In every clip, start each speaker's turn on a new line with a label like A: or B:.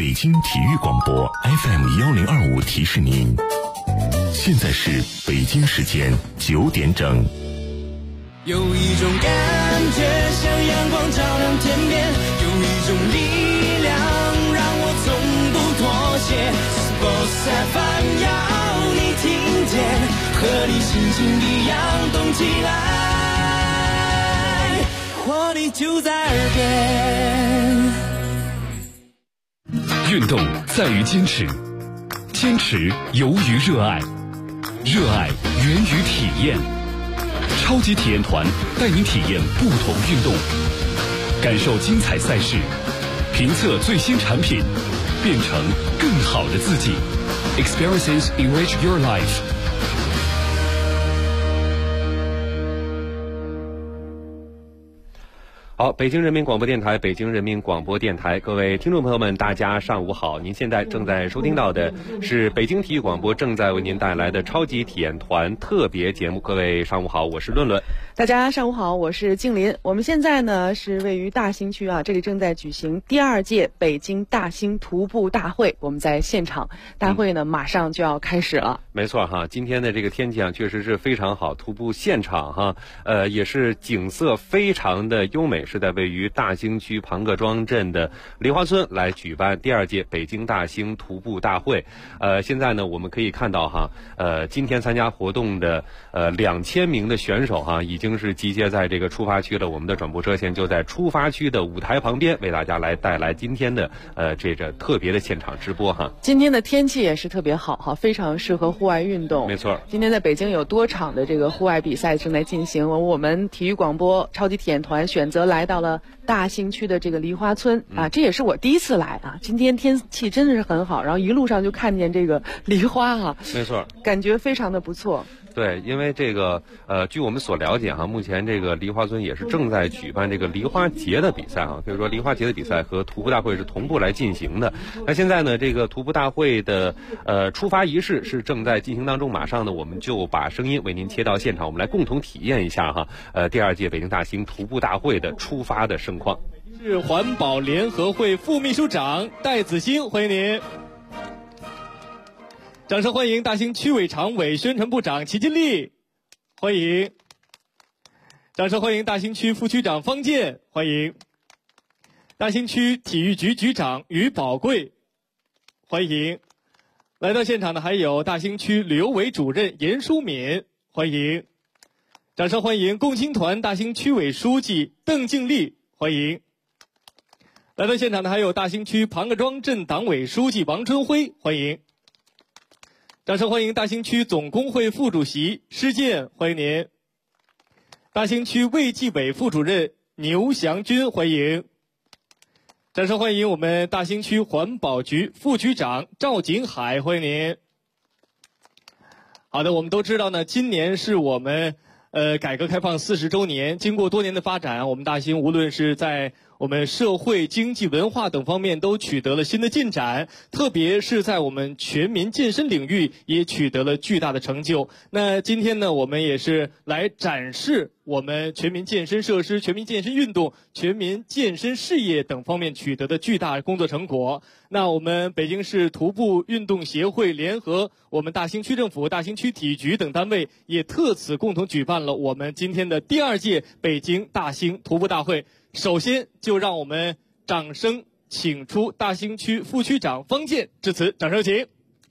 A: 北京体育广播 FM1025提示您，现在是北京时间9点整。
B: 有一种感觉像阳光照亮天边，有一种力量让我从不妥协。Sports FM 要你听见，和你心情一样动起来，活力就在耳边。
C: 运动在于坚持，坚持由于热爱，热爱源于体验。超级体验团带您体验不同运动，感受精彩赛事，评测最新产品，变成更好的自己。Experiences enrich your life。
D: 好，北京人民广播电台，北京人民广播电台，各位听众朋友们，大家上午好！您现在正在收听到的是北京体育广播正在为您带来的超级体验团特别节目。各位上午好，我是论论。
E: 大家上午好，我是静林。我们现在呢是位于大兴区啊，这里正在举行第2届北京大兴徒步大会。我们在现场，大会呢马上就要开始了。
D: 没错哈，今天的这个天气啊确实是非常好，徒步现场哈，也是景色非常的优美。是在位于大兴区庞各庄镇的梨花村来举办第2届北京大兴徒步大会。现在呢我们可以看到哈，今天参加活动的2000名的选手哈，已经是集结在这个出发区了。我们的转播车现就在出发区的舞台旁边，为大家来带来今天的这个特别的现场直播哈。
E: 今天的天气也是特别好哈，非常适合户外运动。
D: 没错，
E: 今天在北京有多场的这个户外比赛正在进行，我们体育广播超级体验团选择来到了大兴区的这个梨花村啊，这也是我第一次来啊。今天天气真的是很好，然后一路上就看见这个梨花啊，
D: 没错，
E: 感觉非常的不错。
D: 对，因为这个据我们所了解哈，目前这个梨花村也是正在举办这个梨花节的比赛哈，所以说梨花节的比赛和徒步大会是同步来进行的。那现在呢，这个徒步大会的出发仪式是正在进行当中，马上呢我们就把声音为您切到现场，我们来共同体验一下哈，第2届北京大兴徒步大会的出发的盛况。
F: 是环保联合会副秘书长戴子欣，欢迎您。掌声欢迎大兴区委常委、宣传部长齐金丽，欢迎。掌声欢迎大兴区副区长方健，欢迎。大兴区体育局局长于宝贵，欢迎。来到现场的还有大兴区旅游委主任严淑敏，欢迎。掌声欢迎共青团大兴区委书记邓静丽，欢迎。来到现场的还有大兴区庞各庄镇党委书记王春辉，欢迎。掌声欢迎大兴区总工会副主席施建，欢迎您。大兴区卫计委副主任牛祥军，欢迎。掌声欢迎我们大兴区环保局副局长赵景海，欢迎您。好的，我们都知道呢，今年是我们改革开放40周年，经过多年的发展，我们大兴无论是在我们社会、经济、文化等方面都取得了新的进展，特别是在我们全民健身领域也取得了巨大的成就。那今天呢，我们也是来展示我们全民健身设施、全民健身运动、全民健身事业等方面取得的巨大工作成果。那我们北京市徒步运动协会联合我们大兴区政府、大兴区体育局等单位也特此共同举办了我们今天的第2届北京大兴徒步大会。首先就让我们掌声请出大兴区副区长方健致辞，掌声有请。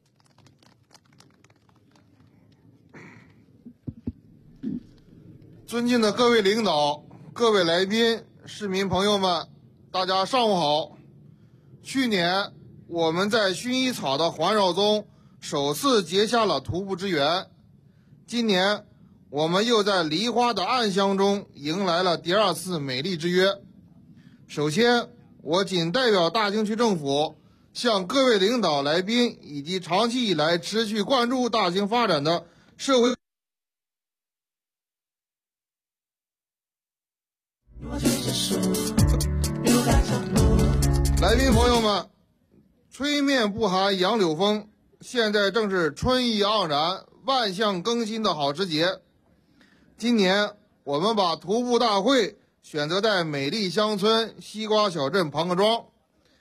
G: 尊敬的各位领导、各位来宾、市民朋友们，大家上午好。去年我们在薰衣草的环绕中首次结下了徒步之缘，今年我们又在梨花的暗香中迎来了第2次美丽之约。首先，我谨代表大兴区政府向各位领导、来宾以及长期以来持续关注大兴发展的社会来宾朋友们，吹面不寒杨柳风，现在正是春意盎然、万象更新的好时节。今年我们把徒步大会选择在美丽乡村西瓜小镇庞各庄。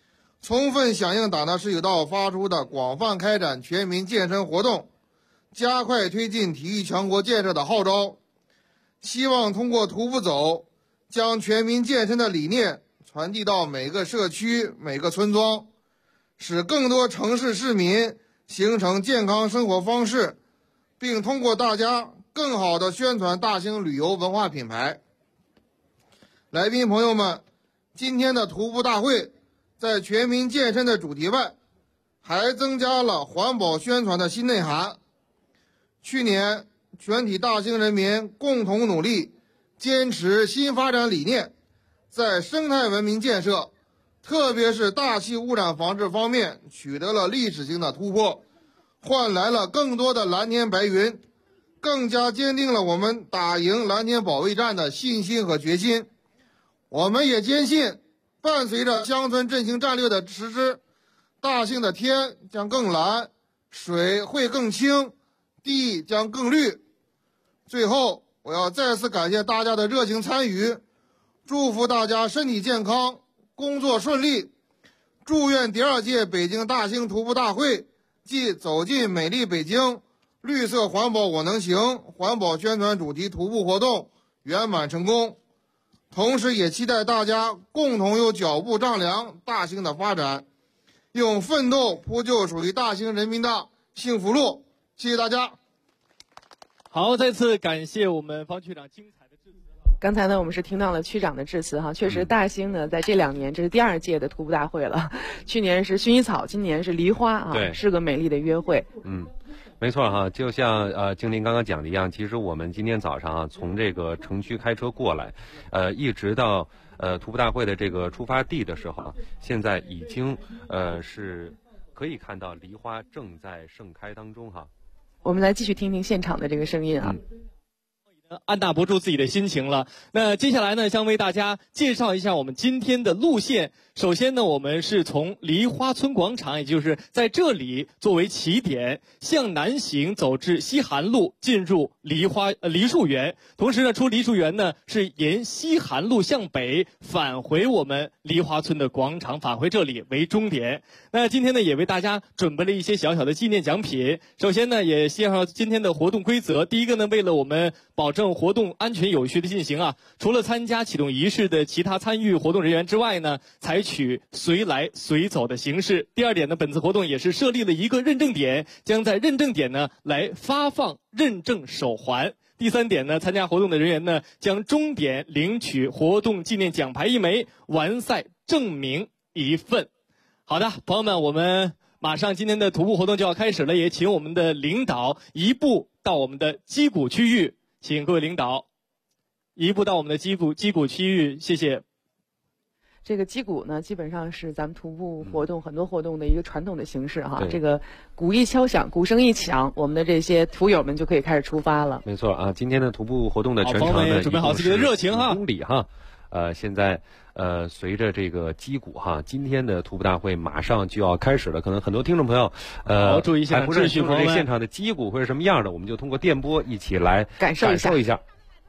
G: 充分响应党的10余道发出的广泛开展全民健身活动，加快推进体育强国建设的号召。希望通过徒步走，将全民健身的理念传递到每个社区、每个村庄，使更多城市市民形成健康生活方式，并通过大家更好地宣传大兴旅游文化品牌。来宾朋友们，今天的徒步大会在全民健身的主题外，还增加了环保宣传的新内涵。去年全体大兴人民共同努力，坚持新发展理念，在生态文明建设，特别是大气污染防治方面取得了历史性的突破，换来了更多的蓝天白云，更加坚定了我们打赢蓝天保卫战的信心和决心。我们也坚信，伴随着乡村振兴战略的实施，大兴的天将更蓝，水会更清，地将更绿。最后，我要再次感谢大家的热情参与，祝福大家身体健康，工作顺利。祝愿第2届北京大兴徒步大会暨走进美丽北京、绿色环保我能行环保宣传主题徒步活动圆满成功。同时也期待大家共同用脚步丈量大兴的发展，用奋斗铺就属于大兴人民的幸福路。谢谢大家。
F: 好，再次感谢我们方区长精彩的致辞。
E: 刚才呢，我们是听到了区长的致辞哈，确实大兴呢，在这2年，这是第2届的徒步大会了。去年是薰衣草，今年是梨花啊，
D: 对，
E: 是个美丽的约会。
D: 没错哈，就像经理刚刚讲的一样，其实我们今天早上啊，从这个城区开车过来，一直到徒步大会的这个出发地的时候啊，现在已经是可以看到梨花正在盛开当中哈。
E: 我们来继续听听现场的这个声音啊。
F: 按捺不住自己的心情了。那接下来呢，将为大家介绍一下我们今天的路线。首先呢，我们是从梨花村广场，也就是在这里作为起点，向南行走至西韩路，进入梨树园。同时呢，出梨树园呢，是沿西韩路向北返回我们梨花村的广场，返回这里为终点。那今天呢，也为大家准备了一些小小的纪念奖品。首先呢，也介绍今天的活动规则。第一个呢，为了我们保证活动安全有序的进行啊，除了参加启动仪式的其他参与活动人员之外呢，采取随来随走的形式。第2点呢，本次活动也是设立了一个认证点，将在认证点呢来发放认证手环。第3点呢，参加活动的人员呢将终点领取活动纪念奖牌1枚，完赛证明1份。好的，朋友们，我们马上今天的徒步活动就要开始了，也请我们的领导移步到我们的击鼓区域，请各位领导移步到我们的击鼓区域，谢谢。
E: 这个击鼓呢，基本上是咱们徒步活动很多活动的一个传统的形式哈。这个鼓一敲响，鼓声一响，我们的这些徒友们就可以开始出发了。
D: 没错啊，今天的徒步活动的全长呢，
F: 准备好自己的热情哈，
D: 公里哈。现在随着这个击鼓哈，今天的徒步大会马上就要开始了。可能很多听众朋友
F: 注意现场秩序，
D: 朋友们，现场的击鼓会是什么样的，我们就通过电波一起来感受一下。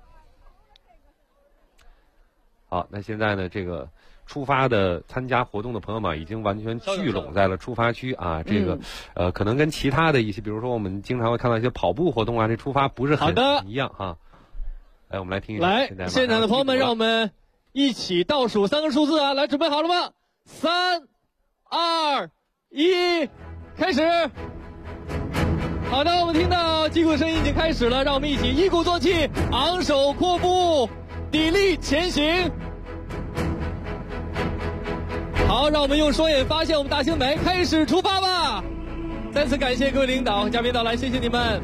D: 好，那现在呢，这个出发的参加活动的朋友们已经完全聚拢在了出发区啊。这个可能跟其他的一些，比如说我们经常会看到一些跑步活动啊，这出发不是很一样哈。来，我们来听一下。
F: 来，现场的朋友们，让我们一起倒数3个数字啊！来，准备好了吗？3、2、1，开始。好的，我们听到击鼓声音已经开始了，让我们一起一鼓作气，昂首阔步，砥砺前行。好，让我们用双眼发现我们大兴美，开始出发吧！再次感谢各位领导、嘉宾到来，谢谢你们。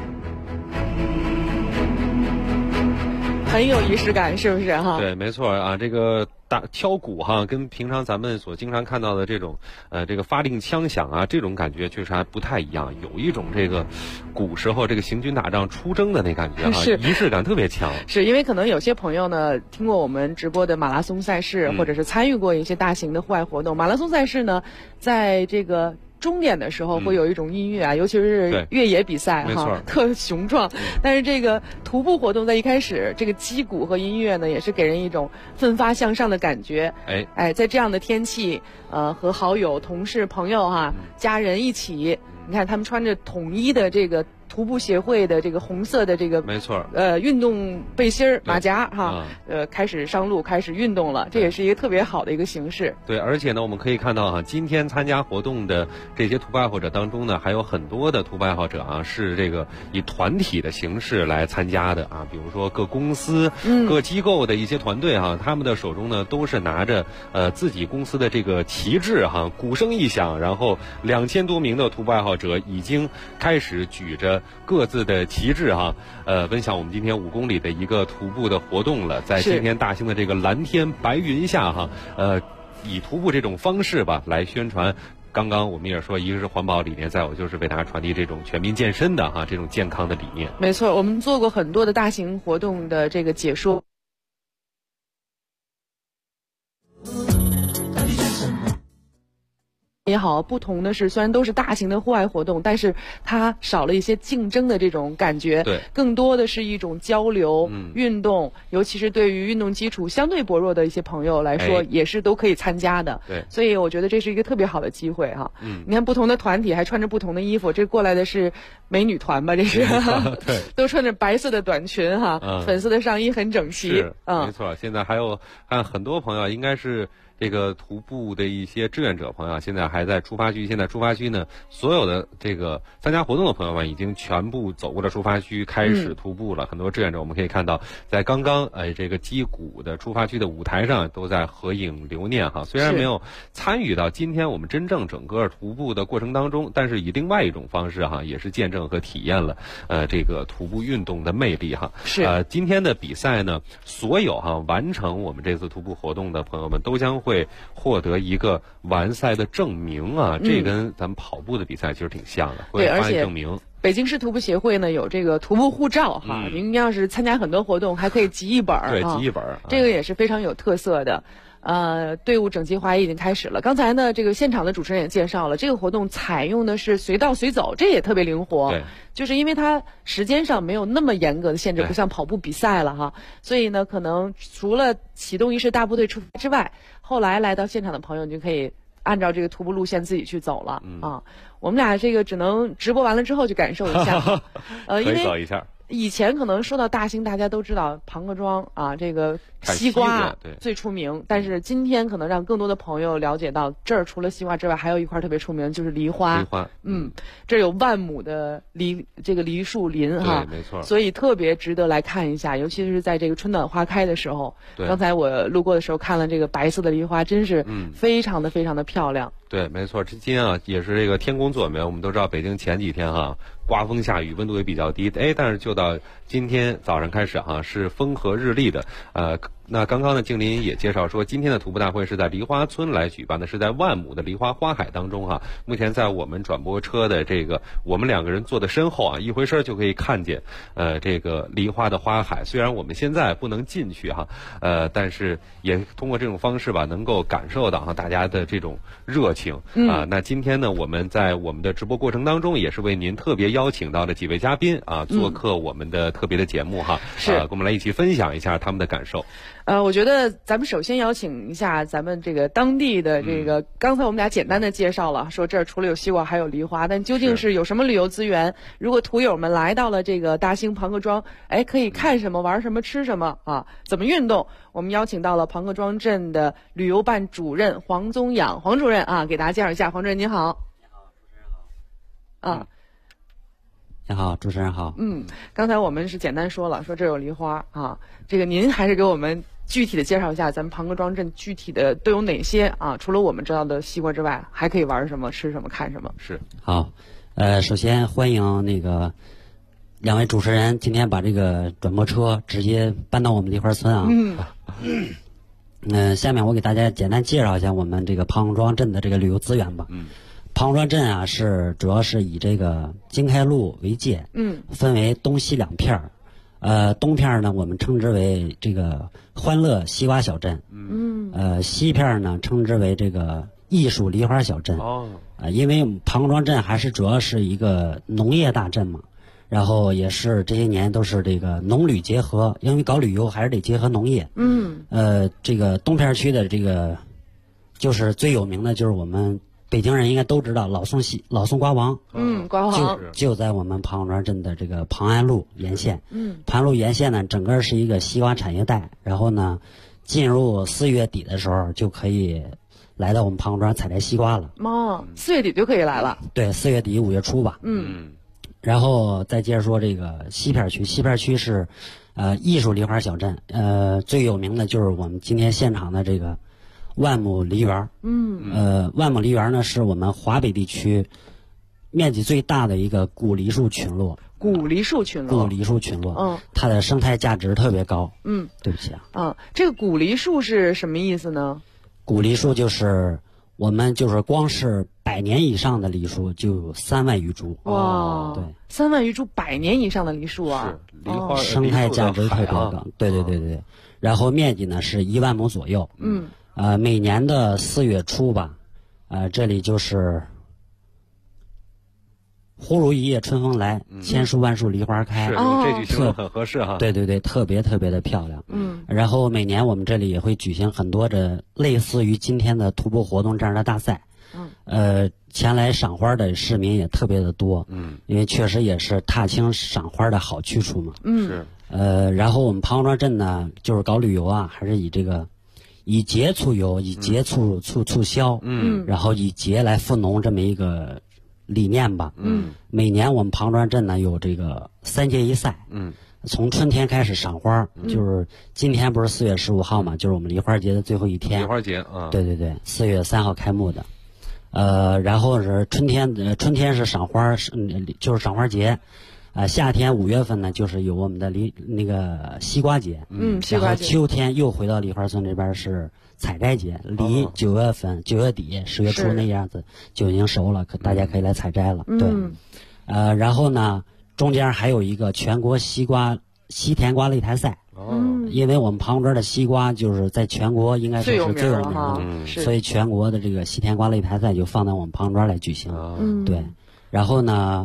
E: 很有仪式感，是不是哈？
D: 对，没错啊，这个敲鼓哈，跟平常咱们所经常看到的这种这个发令枪响啊，这种感觉确实还不太一样，有一种这个古时候这个行军打仗出征的那感觉哈，仪式感特别强。
E: 是因为可能有些朋友呢听过我们直播的马拉松赛事，或者是参与过一些大型的户外活动。马拉松赛事呢，在这个终点的时候会有一种音乐啊，尤其是越野比赛哈，特雄壮。但是这个徒步活动在一开始，这个击鼓和音乐呢，也是给人一种奋发向上的感觉。哎，在这样的天气，和好友、同事、朋友哈、家人一起，你看他们穿着统一的这个徒步协会的这个红色的这个
D: 没错，
E: 运动背心儿、马甲哈，开始上路，开始运动了，这也是一个特别好的一个形式。
D: 对，而且呢，我们可以看到哈，今天参加活动的这些徒步爱好者当中呢，还有很多的徒步爱好者啊，是这个以团体的形式来参加的啊，比如说各公司、各机构的一些团队哈，他们的手中呢都是拿着自己公司的这个旗帜哈，鼓声一响，然后2000多名的徒步爱好者已经开始举着各自的旗帜哈，分享我们今天5公里的一个徒步的活动了，在今天大兴的这个蓝天白云下哈，以徒步这种方式吧来宣传。刚刚我们也说，一个是环保理念，再有就是为大家传递这种全民健身的哈这种健康的理念。
E: 没错，我们做过很多的大型活动的这个解说。也好，不同的是，虽然都是大型的户外活动，但是它少了一些竞争的这种感觉，
D: 对，
E: 更多的是一种交流、运动，尤其是对于运动基础相对薄弱的一些朋友来说，也是都可以参加的。
D: 对，
E: 所以我觉得这是一个特别好的机会哈。你看不同的团体还穿着不同的衣服，这过来的是美女团吧？这是，
D: 对，
E: 都穿着白色的短裙哈，粉色的上衣很整齐。
D: 是，没错。现在还有看很多朋友应该是。这个徒步的一些志愿者朋友现在还在出发区，现在出发区呢，所有的这个参加活动的朋友们已经全部走过了出发区，开始徒步了。很多志愿者我们可以看到，在刚刚这个击鼓的出发区的舞台上都在合影留念哈。虽然没有参与到今天我们真正整个徒步的过程当中，但是以另外一种方式哈，也是见证和体验了这个徒步运动的魅力哈。
E: 是
D: 今天的比赛呢，所有完成我们这次徒步活动的朋友们都将会获得一个完赛的证明啊，这跟咱们跑步的比赛其实挺像的，会发证明。
E: 北京市徒步协会呢有这个徒步护照哈，您要是参加很多活动，还可以集一本儿，
D: 对，集一本儿，
E: 这个也是非常有特色的。队伍整齐划一已经开始了。刚才呢，这个现场的主持人也介绍了，这个活动采用的是随到随走，这也特别灵活。
D: 对，
E: 就是因为它时间上没有那么严格的限制，不像跑步比赛了哈。所以呢，可能除了启动仪式大部队出发之外，后来来到现场的朋友，你就可以按照这个徒步路线自己去走了啊。我们俩这个只能直播完了之后去感受一下，因为
D: 走一下。
E: 以前可能说到大兴，大家都知道庞各庄啊，这个西瓜最出名。但是今天可能让更多的朋友了解到，这儿除了西瓜之外，还有一块特别出名，就是梨花。
D: 梨花，
E: 这有万亩的梨树林哈，
D: 对，没错。
E: 所以特别值得来看一下，尤其是在这个春暖花开的时候。
D: 对，
E: 刚才我路过的时候看了这个白色的梨花，真是非常的非常的漂亮。
D: 对，没错。今天啊，也是这个天公作美。我们都知道北京前几天哈刮风下雨，温度也比较低，但是就到今天早上开始哈是风和日丽的。那刚刚呢，静林也介绍说，今天的徒步大会是在梨花村来举办的，是在万亩的梨花花海当中哈。目前在我们转播车的这个我们2个人坐的身后啊，一回身就可以看见这个梨花的花海。虽然我们现在不能进去哈，但是也通过这种方式吧，能够感受到大家的这种热情啊。那今天呢，我们在我们的直播过程当中，也是为您特别邀请到了几位嘉宾啊，做客我们的特别的节目哈，跟我们来一起分享一下他们的感受。
E: 我觉得咱们首先邀请一下咱们这个当地的这个，刚才我们俩简单的介绍了，说这儿除了有西瓜还有梨花，但究竟是有什么旅游资源？如果途友们来到了这个大兴庞各庄，可以看什么、玩什么、吃什么啊？怎么运动？我们邀请到了庞各庄镇的旅游办主任黄宗养黄主任啊，给大家介绍一下。黄主任您好。
H: 你好，主持人好。
E: 啊。
H: 你好，主持人好。
E: 刚才我们是简单说了，说这有梨花啊，这个您还是给我们具体的介绍一下咱们庞各庄镇具体的都有哪些啊？除了我们知道的西瓜之外，还可以玩什么、吃什么、看什么？
D: 是。
H: 好，首先欢迎那个2位主持人今天把这个转播车直接搬到我们梨花村啊。下面我给大家简单介绍一下我们这个庞各庄镇的这个旅游资源吧。庞各庄镇啊主要是以这个经开路为界，分为东西2片儿。东片呢，我们称之为这个欢乐西瓜小镇。西片呢，称之为这个艺术梨花小镇。因为庞庄镇还是主要是一个农业大镇嘛，然后也是这些年都是这个农旅结合，因为搞旅游还是得结合农业。这个东片区的这个就是最有名的就是我们北京人应该都知道老宋瓜王。
E: 瓜王
H: 就在我们庞庄镇的这个庞安路沿线。庞安路沿线呢，整个是一个西瓜产业带，然后呢，进入4月底的时候就可以来到我们庞庄采摘西瓜了。
E: 4月底就可以来了。
H: 对，4月底5月初吧。然后再接着说这个西片区，西片区是艺术梨花小镇，最有名的就是我们今天现场的这个万亩梨园。万亩梨园呢是我们华北地区面积最大的一个古梨树群落。
E: 古梨树群落。它的生态价值特别高。对不起啊。这个古梨树是什么意思呢？
H: 古梨树就是我们就是光是100年以上的梨树就有3万余株。
E: 哇，对，3万余株100年以上的梨树啊，
D: 是梨花
H: 生态价值特别高。对。然后面积呢是1万亩左右。每年的4月初吧，这里就是忽如一夜春风来，千树万树梨花开。
D: 是，这句形容很合适哈。
H: 对，特别的漂亮。然后每年我们这里也会举行很多的类似于今天的徒步活动这样的大赛。前来赏花的市民也特别的多。因为确实也是踏青赏花的好去处嘛。
D: 是。
H: 然后我们庞庄镇呢，就是搞旅游啊，还是以这个以节促游，以节促销。然后以节来富农这么一个理念吧。每年我们庞庄镇呢有这个3节1赛。从春天开始赏花，就是今天不是4月15号嘛，就是我们梨花节的最后一天。
D: 梨花节啊。
H: 对，4月3号开幕的。然后是春天是赏花，就是赏花节。夏天5月份呢，就是有我们的那个西瓜节。
E: 西瓜节。
H: 然后秋天又回到梨花村这边是采摘节，离9月份9月底10月初那样子就已经熟了，大家可以来采摘了。对。然后呢，中间还有一个全国西甜瓜擂台赛。因为我们庞庄的西瓜就是在全国应该说是最有名的，所以全国的这个西甜瓜擂台赛就放在我们庞庄来举行。对。然后呢，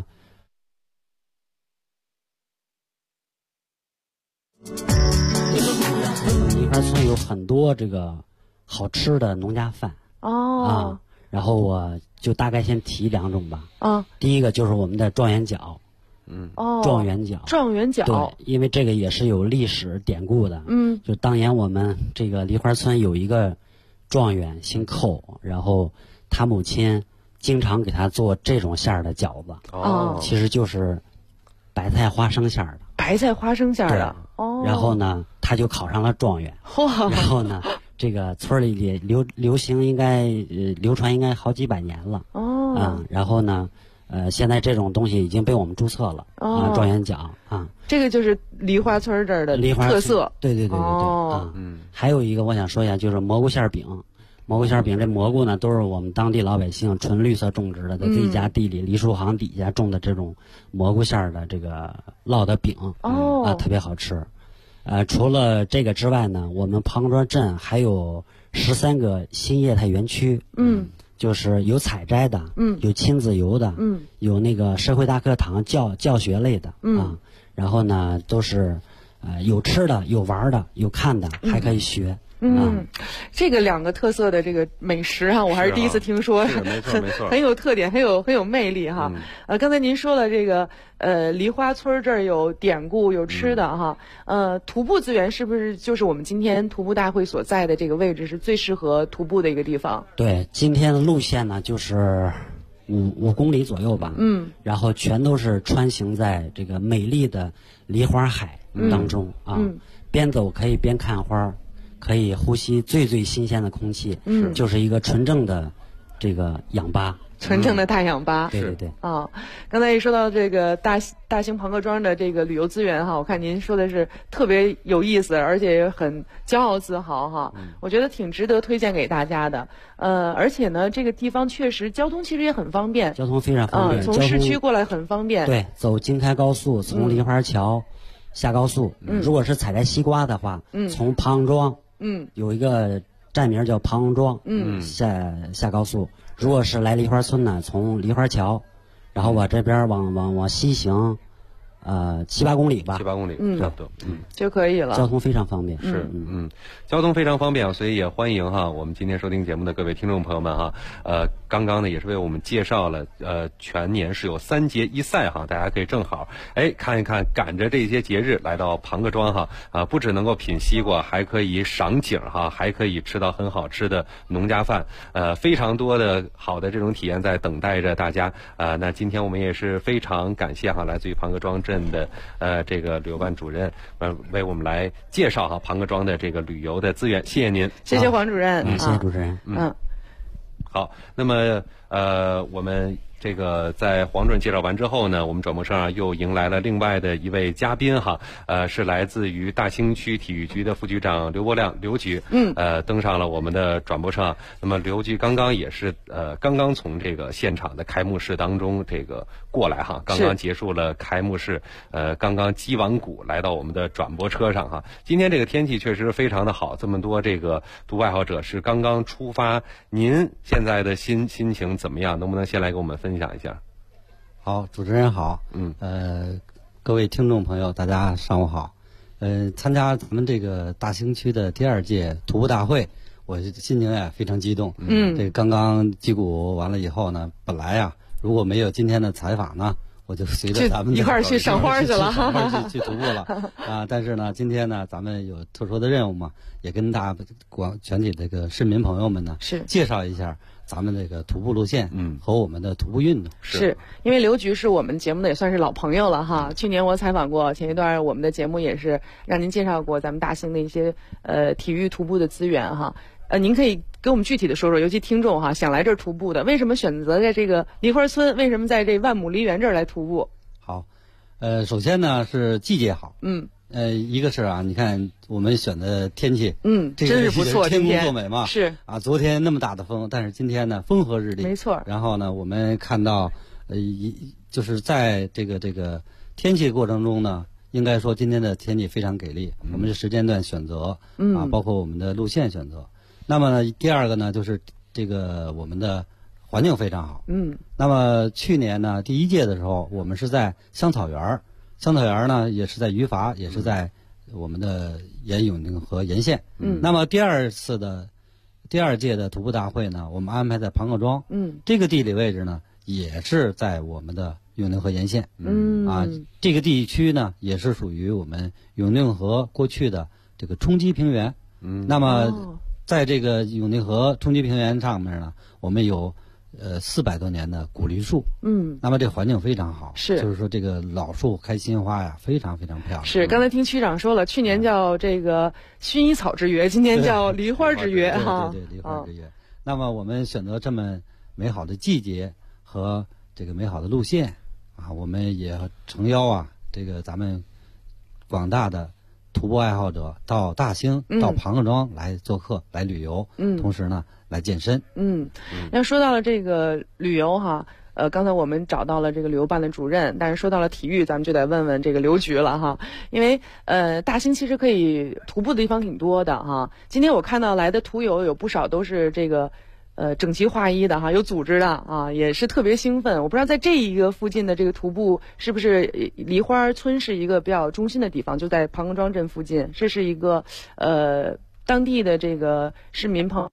H: 梨花村有很多这个好吃的农家饭。然后我就大概先提2种吧。第一个就是我们的状元饺。状元饺。对，因为这个也是有历史典故的。就当年我们这个梨花村有一个状元姓寇，然后他母亲经常给他做这种馅儿的饺子。其实就是白菜花生馅儿的。然后呢，他就考上了状元。然后呢，这个村里也流传应该好几百年了。然后呢，现在这种东西已经被我们注册了。状元饺啊。
E: 这个就是梨花村这儿的特色。
H: 对。还有一个我想说一下，就是蘑菇馅饼。蘑菇馅饼这蘑菇呢，都是我们当地老百姓纯绿色种植的，在自己家地里梨树行底下种的这种蘑菇馅的这个烙的饼。特别好吃。除了这个之外呢，我们庞庄镇还有13个新业态园区。就是有采摘的。有亲子游的。有那个社会大课堂教学类的。然后呢，都是有吃的，有玩的，有看的，还可以学。
E: 这个2个特色的这个美食哈，我还是第一次听说。
D: 没错。
E: 很有特点，很有魅力哈。刚才您说了这个梨花村这儿有典故，有吃的哈。徒步资源是不是就是我们今天徒步大会所在的这个位置是最适合徒步的一个地方？对，
H: 今天的路线呢就是5公里左右吧。然后全都是穿行在这个美丽的梨花海当中。边走可以边看花，可以呼吸最新鲜的空气。就是一个纯正的这个氧吧。
E: 纯正的大氧吧。
H: 对。
E: 刚才一说到这个大兴庞各庄的这个旅游资源哈，我看您说的是特别有意思，而且也很骄傲自豪哈。我觉得挺值得推荐给大家的。而且呢，这个地方确实交通其实也很方便。
H: 交通非常方便。
E: 从市区过来很方便。
H: 对，走京开高速，从梨花桥下高速。如果是采摘西瓜的话，从庞庄有一个站名叫庞庄，下高速。如果是来梨花村呢，从梨花桥，然后我这边往西行，7、8公里吧。
D: 7、8公里，差不多，
E: 就可以了。
H: 交通非常方便，
D: 是，交通非常方便，所以也欢迎哈我们今天收听节目的各位听众朋友们哈，刚刚呢也是为我们介绍了全年是有3节1赛哈，大家可以正好看一看，赶着这些节日来到庞各庄哈，不只能够品西瓜，还可以赏景哈，还可以吃到很好吃的农家饭，非常多的好的这种体验在等待着大家。那今天我们也是非常感谢哈来自于庞各庄镇的这个旅游办主任为我们来介绍哈庞各庄的这个旅游的资源，谢谢您，
E: 谢谢黄主任，
H: 谢谢主持人，
D: 好，那么我们这个在黄主任介绍完之后呢，我们转播上又迎来了另外的一位嘉宾哈，是来自于大兴区体育局的副局长刘伯亮刘局，登上了我们的转播上。那么刘局刚刚也是刚刚从这个现场的开幕式当中这个过来哈，刚刚结束了开幕式，刚刚击完鼓来到我们的转播车上哈。今天这个天气确实非常的好，这么多这个徒步爱好者是刚刚出发，您现在的心情怎么样？能不能先来给我们分享一下？
I: 好，主持人好，各位听众朋友，大家上午好。参加咱们这个大兴区的第2届徒步大会，我心情也非常激动。这个刚刚击鼓完了以后呢，本来呀，如果没有今天的采访呢，我就随着咱们
E: 一块儿去赏花去了，
I: 去徒步了啊！但是呢，今天呢，咱们有特殊的任务嘛，也跟全体这个市民朋友们呢，
E: 是
I: 介绍一下咱们这个徒步路线，和我们的徒步运动。
E: 是因为刘局是我们节目的也算是老朋友了哈。去年我采访过，前一段我们的节目也是让您介绍过咱们大兴的一些体育徒步的资源哈。您可以给我们具体的说说，尤其听众哈想来这儿徒步的，为什么选择在这个梨花村？为什么在这万亩梨园这儿来徒步？
I: 好，首先呢是季节好，一个是啊，你看我们选的天气，这个
E: 真是不错，
I: 天公作美嘛，
E: 是
I: 啊，昨天那么大的风，但是今天呢风和日丽，
E: 没错。
I: 然后呢，我们看到就是在这个天气过程中呢，应该说今天的天气非常给力，我们的时间段选择，包括我们的路线选择。那么呢，第二个呢，就是这个我们的环境非常好。那么去年呢，第1届的时候，我们是在香草园呢也是在榆筏，也是在我们的永定河沿线。那么第2届的徒步大会呢，我们安排在庞各庄。这个地理位置呢，也是在我们的永定河沿线。这个地区呢，也是属于我们永定河过去的这个冲积平原。那么在这个永定河冲积平原上面呢，我们有400多年的古梨树，那么这环境非常好，就是说这个老树开新花呀，非常非常漂亮。
E: 是，刚才听区长说了，去年叫这个薰衣草之约，今年叫梨花之约哈。
I: 对，梨花之约。那么我们选择这么美好的季节和这个美好的路线啊，我们也诚邀啊，这个咱们广大的徒步爱好者到大兴、到庞各庄来做客、来旅游，同时呢来健身。
E: 那说到了这个旅游哈，刚才我们找到了这个旅游办的主任，但是说到了体育，咱们就得问问这个刘局了哈，因为大兴其实可以徒步的地方挺多的哈。今天我看到来的徒友有不少都是这个整齐划一的哈，有组织的啊，也是特别兴奋。我不知道在这一个附近的这个徒步是不是梨花村是一个比较中心的地方，就在庞各庄镇附近，这是一个当地的这个市民朋友。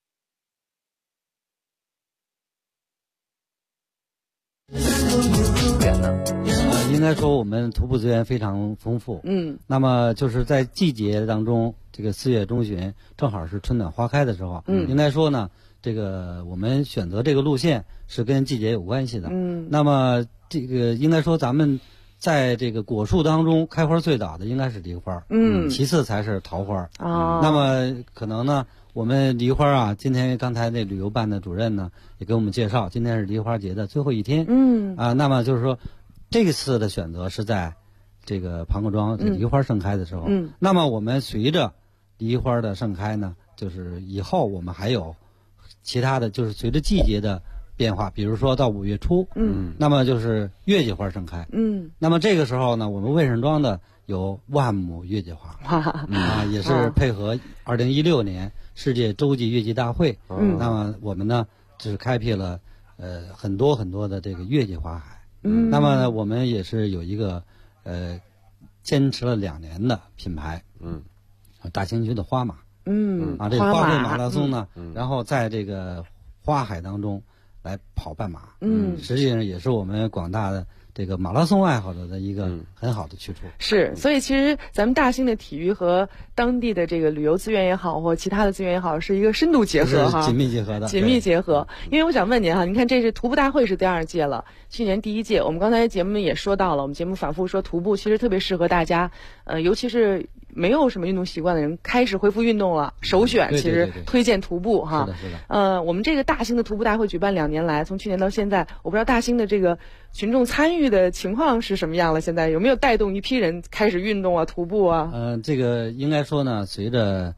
I: 应该说我们徒步资源非常丰富。那么就是在季节当中，这个4月中旬正好是春暖花开的时候。应该说呢，这个我们选择这个路线是跟季节有关系的。那么这个应该说咱们在这个果树当中开花最早的应该是梨花，其次才是桃花。那么可能呢，我们梨花啊，今天刚才那旅游办的主任呢也给我们介绍，今天是梨花节的最后一天。那么就是说，这次的选择是在这个庞各庄梨花盛开的时候。那么我们随着梨花的盛开呢，就是以后我们还有其他的，就是随着季节的变化，比如说到5月初，那么就是月季花盛开，那么这个时候呢，我们魏胜庄的有10000亩月季花也是配合2016年世界洲际月季大会。那么我们呢就是开辟了很多很多的这个月季花海。那么呢我们也是有一个坚持了2年的品牌。大兴区的花马。这个花卉马拉松呢，然后在这个花海当中来跑半马。实际上也是我们广大的这个马拉松爱好者的一个很好的去处。
E: 是，所以其实咱们大兴的体育和当地的这个旅游资源也好，或其他的资源也好，是一个深度结合哈，
I: 紧密结合的。
E: 紧密结合。因为我想问您哈，您看这是徒步大会是第2届了，去年第1届，我们刚才节目也说到了，我们节目反复说徒步其实特别适合大家，尤其是没有什么运动习惯的人开始恢复运动了，首选其实推荐徒步哈。
I: 是的。
E: 我们这个大兴的徒步大会举办2年来，从去年到现在，我不知道大兴的这个群众参与的情况是什么样了？现在有没有带动一批人开始运动啊、徒步啊？
I: 这个应该说呢，随着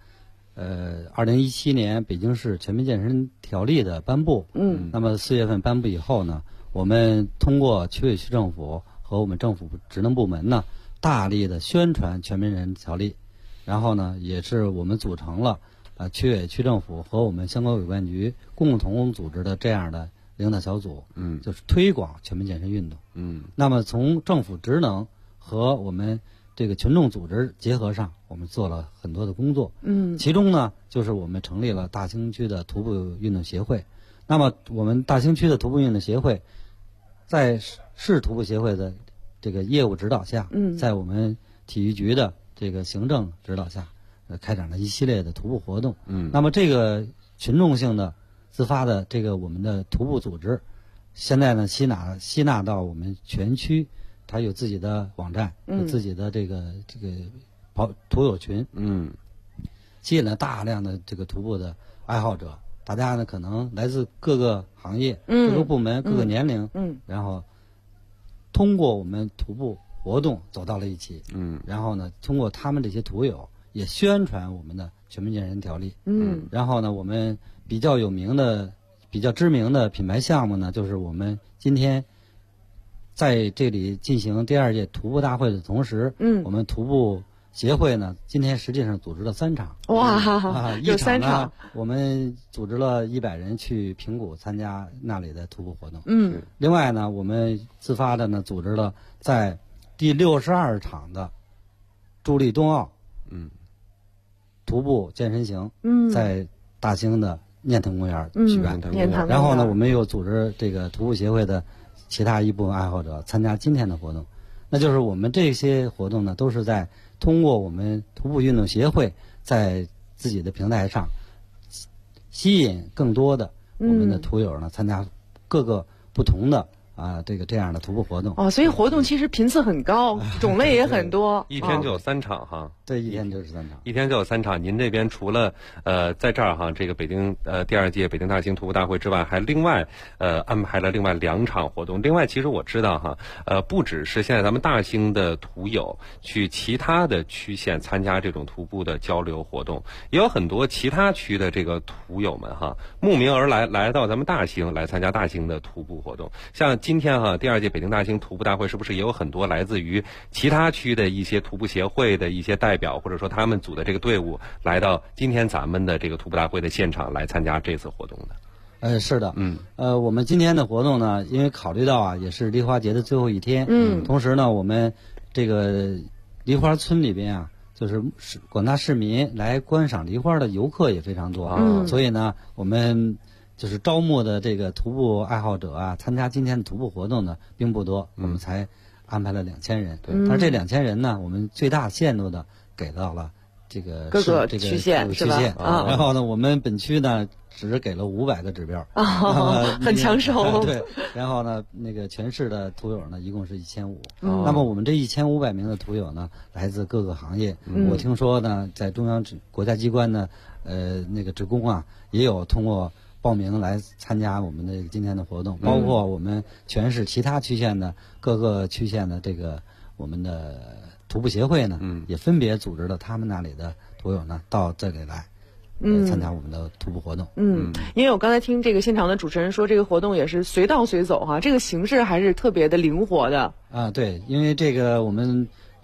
I: 2017年北京市全民健身条例的颁布，那么4月份颁布以后呢，我们通过区委区政府和我们政府职能部门呢，大力的宣传全民健身条例，然后呢，也是我们组成了区委区政府和我们相关委办局共同组织的这样的领导小组，就是推广全民健身运动。那么从政府职能和我们这个群众组织结合上，我们做了很多的工作。其中呢，就是我们成立了大兴区的徒步运动协会。那么我们大兴区的徒步运动协会，在市徒步协会的这个业务指导下，在我们体育局的这个行政指导下，开展了一系列的徒步活动。那么这个群众性的自发的这个我们的徒步组织，现在呢吸纳到我们全区，它有自己的网站，有自己的这个徒友群，吸引了大量的这个徒步的爱好者。大家呢可能来自各个行业、各个部门、各个年龄，然后通过我们徒步活动走到了一起，然后呢通过他们这些徒友也宣传我们的全民健身条例，然后呢我们比较知名的品牌项目呢，就是我们今天在这里进行第2届徒步大会的同时，我们徒步协会呢今天实际上组织了3场。
E: 哇，有3场，
I: 我们组织了100人去平谷参加那里的徒步活动。另外呢，我们自发的呢组织了在第62场的助力冬奥徒步健身行，在大兴的念腾公园举办。然后呢，我们又组织这个徒步协会的其他一部分爱好者参加今天的活动。那就是我们这些活动呢，都是在通过我们徒步运动协会在自己的平台上吸引更多的我们的徒友呢参加各个不同的这样的徒步活动。
E: 所以活动其实频次很高，种类也很多。
D: 一天就有3场哈。
I: 对，一天就是3场。
D: 一天就有3场。您这边除了在这儿哈，这个北京第2届北京大兴徒步大会之外，还另外安排了另外2场活动。另外，其实我知道哈，不只是现在咱们大兴的徒友去其他的区县参加这种徒步的交流活动，也有很多其他区的这个徒友们哈慕名而来到咱们大兴来参加大兴的徒步活动。像今天哈第2届北京大兴徒步大会，是不是也有很多来自于其他区的一些徒步协会的一些代表，或者说他们组的这个队伍来到今天咱们的这个徒步大会的现场来参加这次活动的？
I: 是的，我们今天的活动呢，因为考虑到也是梨花节的最后一天，同时呢，我们这个梨花村里边就是广大市民来观赏梨花的游客也非常多，所以呢，我们就是招募的这个徒步爱好者参加今天的徒步活动呢并不多，我们才安排了2000人。但是这2000人呢，我们最大限度的给到了这个
E: 各个区县是吧？
I: 然后呢，我们本区呢只给了500个指标，
E: 很抢手。
I: 对，然后呢，那个全市的徒友呢一共是1500。那么我们这1500名的徒友呢，来自各个行业。我听说呢，在中央国家机关呢，那个职工也有通过报名来参加我们的今天的活动，包括我们全市其他区县的各个区县的这个我们的徒步协会呢，也分别组织了他们那里的徒友呢到这里来参加我们的徒步活动。
E: 因为我刚才听这个现场的主持人说，这个活动也是随到随走这个形式还是特别的灵活的。
I: 对，因为这个我们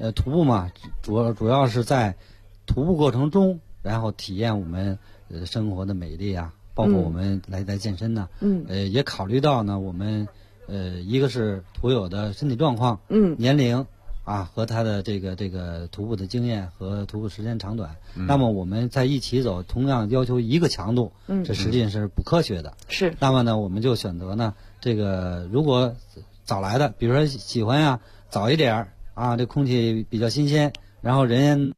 I: 徒步嘛，主要是在徒步过程中，然后体验我们生活的美丽啊，包括我们来健身呢，也考虑到呢我们一个是徒友的身体状况，年龄啊和他的这个徒步的经验和徒步时间长短，那么我们在一起走，同样要求一个强度，这实际上是不科学的。
E: 是。
I: 那么呢，我们就选择呢这个如果早来的，比如说喜欢呀早一点啊，这空气比较新鲜，然后人。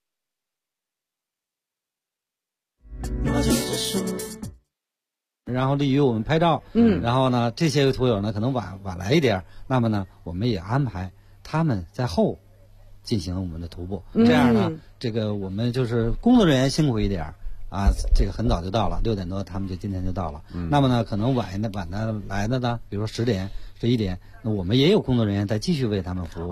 I: 然后利于我们拍照，然后呢，这些徒友呢可能晚来一点，那么呢，我们也安排他们在后进行我们的徒步，这样呢，这个我们就是工作人员辛苦一点啊，这个很早就到了，6点多他们就今天就到了，那么呢，可能晚的来的呢，比如说10点、11点，那我们也有工作人员在继续为他们服务。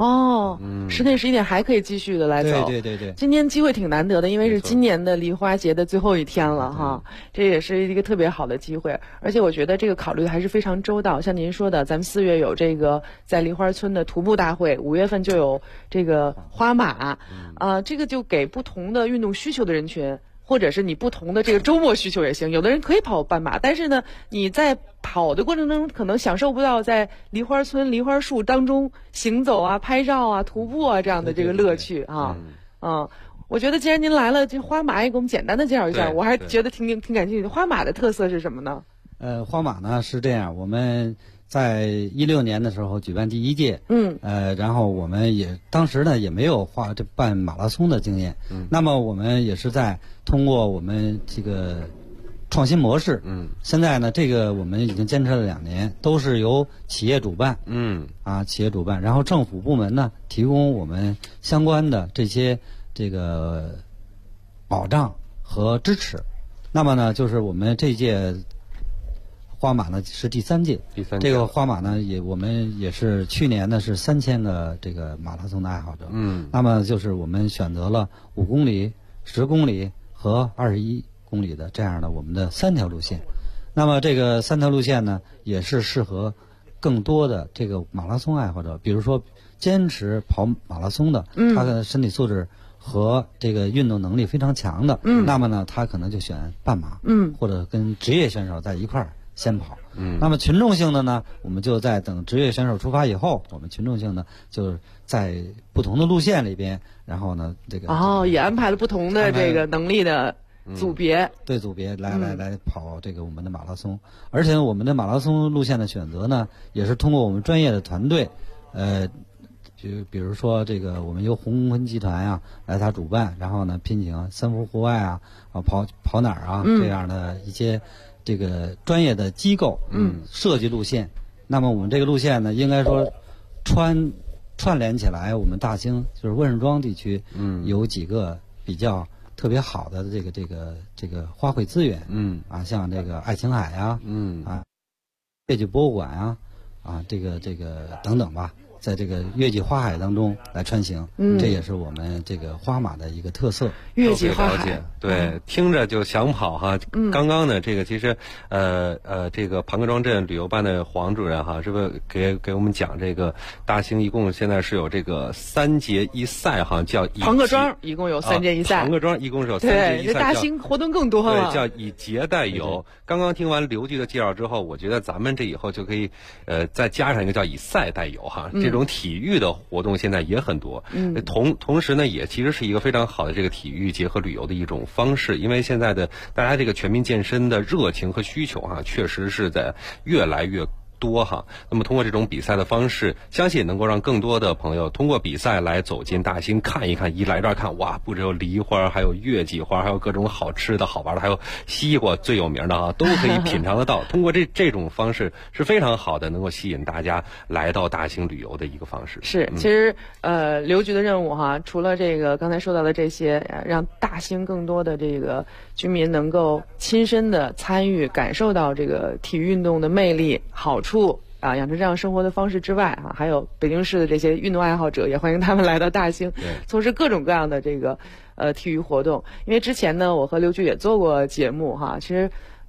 E: 10点、11点还可以继续的来走。
I: 对。
E: 今天机会挺难得的，因为是今年的梨花节的最后一天了哈，这也是一个特别好的机会。而且我觉得这个考虑还是非常周到。像您说的，咱们4月有这个在梨花村的徒步大会，5月份就有这个花马，这个就给不同的运动需求的人群。或者是你不同的这个周末需求也行，有的人可以跑半马，但是呢，你在跑的过程中可能享受不到在梨花村梨花树当中行走啊、拍照啊、徒步啊这样的这个乐趣啊。我觉得既然您来了，这花马也给我们简单的介绍一下，我还觉得挺感兴趣的。花马的特色是什么呢？
I: 花马呢是这样，我们在16年的时候举办第1届，然后我们也当时呢也没有办马拉松的经验，那么我们也是在通过我们这个创新模式，现在呢这个我们已经坚持了2年，都是由企业主办，企业主办，然后政府部门呢提供我们相关的这个保障和支持，那么呢就是我们这届。花马呢是第3届，这个花马呢我们也是去年呢是3000个这个马拉松的爱好者，那么就是我们选择了5公里、10公里和21公里的这样的我们的3条路线，那么这个3条路线呢也是适合更多的这个马拉松爱好者，比如说坚持跑马拉松的，他的身体素质和这个运动能力非常强的，那么呢他可能就选半马，或者跟职业选手在一块儿先跑，那么群众性的呢，我们就在等职业选手出发以后，我们群众性呢就是在不同的路线里边，然后呢这个
E: 也安排了不同的这个能力的组别，
I: 对组别来跑这个我们的马拉松，而且我们的马拉松路线的选择呢，也是通过我们专业的团队，就比如说这个我们由红坤集团啊来他主办，然后呢聘请三福户外啊跑哪儿啊这样的一些。这个专业的机构，设计路线。那么我们这个路线呢，应该说串联起来，我们大兴就是温顺庄地区，有几个比较特别好的这个花卉资源，像这个爱琴海呀，越剧博物馆啊，这个等等吧。在这个月季花海当中来穿行，这也是我们这个花马的一个特色。
E: 月季花海，
D: 对，听着就想跑哈。刚刚呢，这个其实这个庞各庄镇旅游办的黄主任哈，是不是给我们讲这个大兴一共现在是有这个3节1赛哈，叫
E: 庞各庄一共有3节1赛，
D: 庞各庄一共是有3节1赛，
E: 对，这大兴活动更多了，
D: 对，叫以节代游。刚刚听完刘局的介绍之后，我觉得咱们这以后就可以再加上一个叫以赛代游哈。这种体育的活动现在也很多，同时呢，也其实是一个非常好的这个体育结合旅游的一种方式，因为现在的大家这个全民健身的热情和需求确实是在越来越多哈。那么通过这种比赛的方式，相信能够让更多的朋友通过比赛来走进大兴看一看，一来这儿看，哇，不只有梨花，还有月季花，还有各种好吃的好玩的，还有西瓜最有名的都可以品尝得到。通过这种方式是非常好的，能够吸引大家来到大兴旅游的一个方式。
E: 是，其实刘局的任务除了这个刚才说到的这些，让大兴更多的这个居民能够亲身的参与，感受到这个体育运动的魅力好处。养成这样生活的方式之外还有北京市的这些运动爱好者，也欢迎他们来到大兴，从事各种各样的这个体育活动。因为之前呢，我和刘局也做过节目其实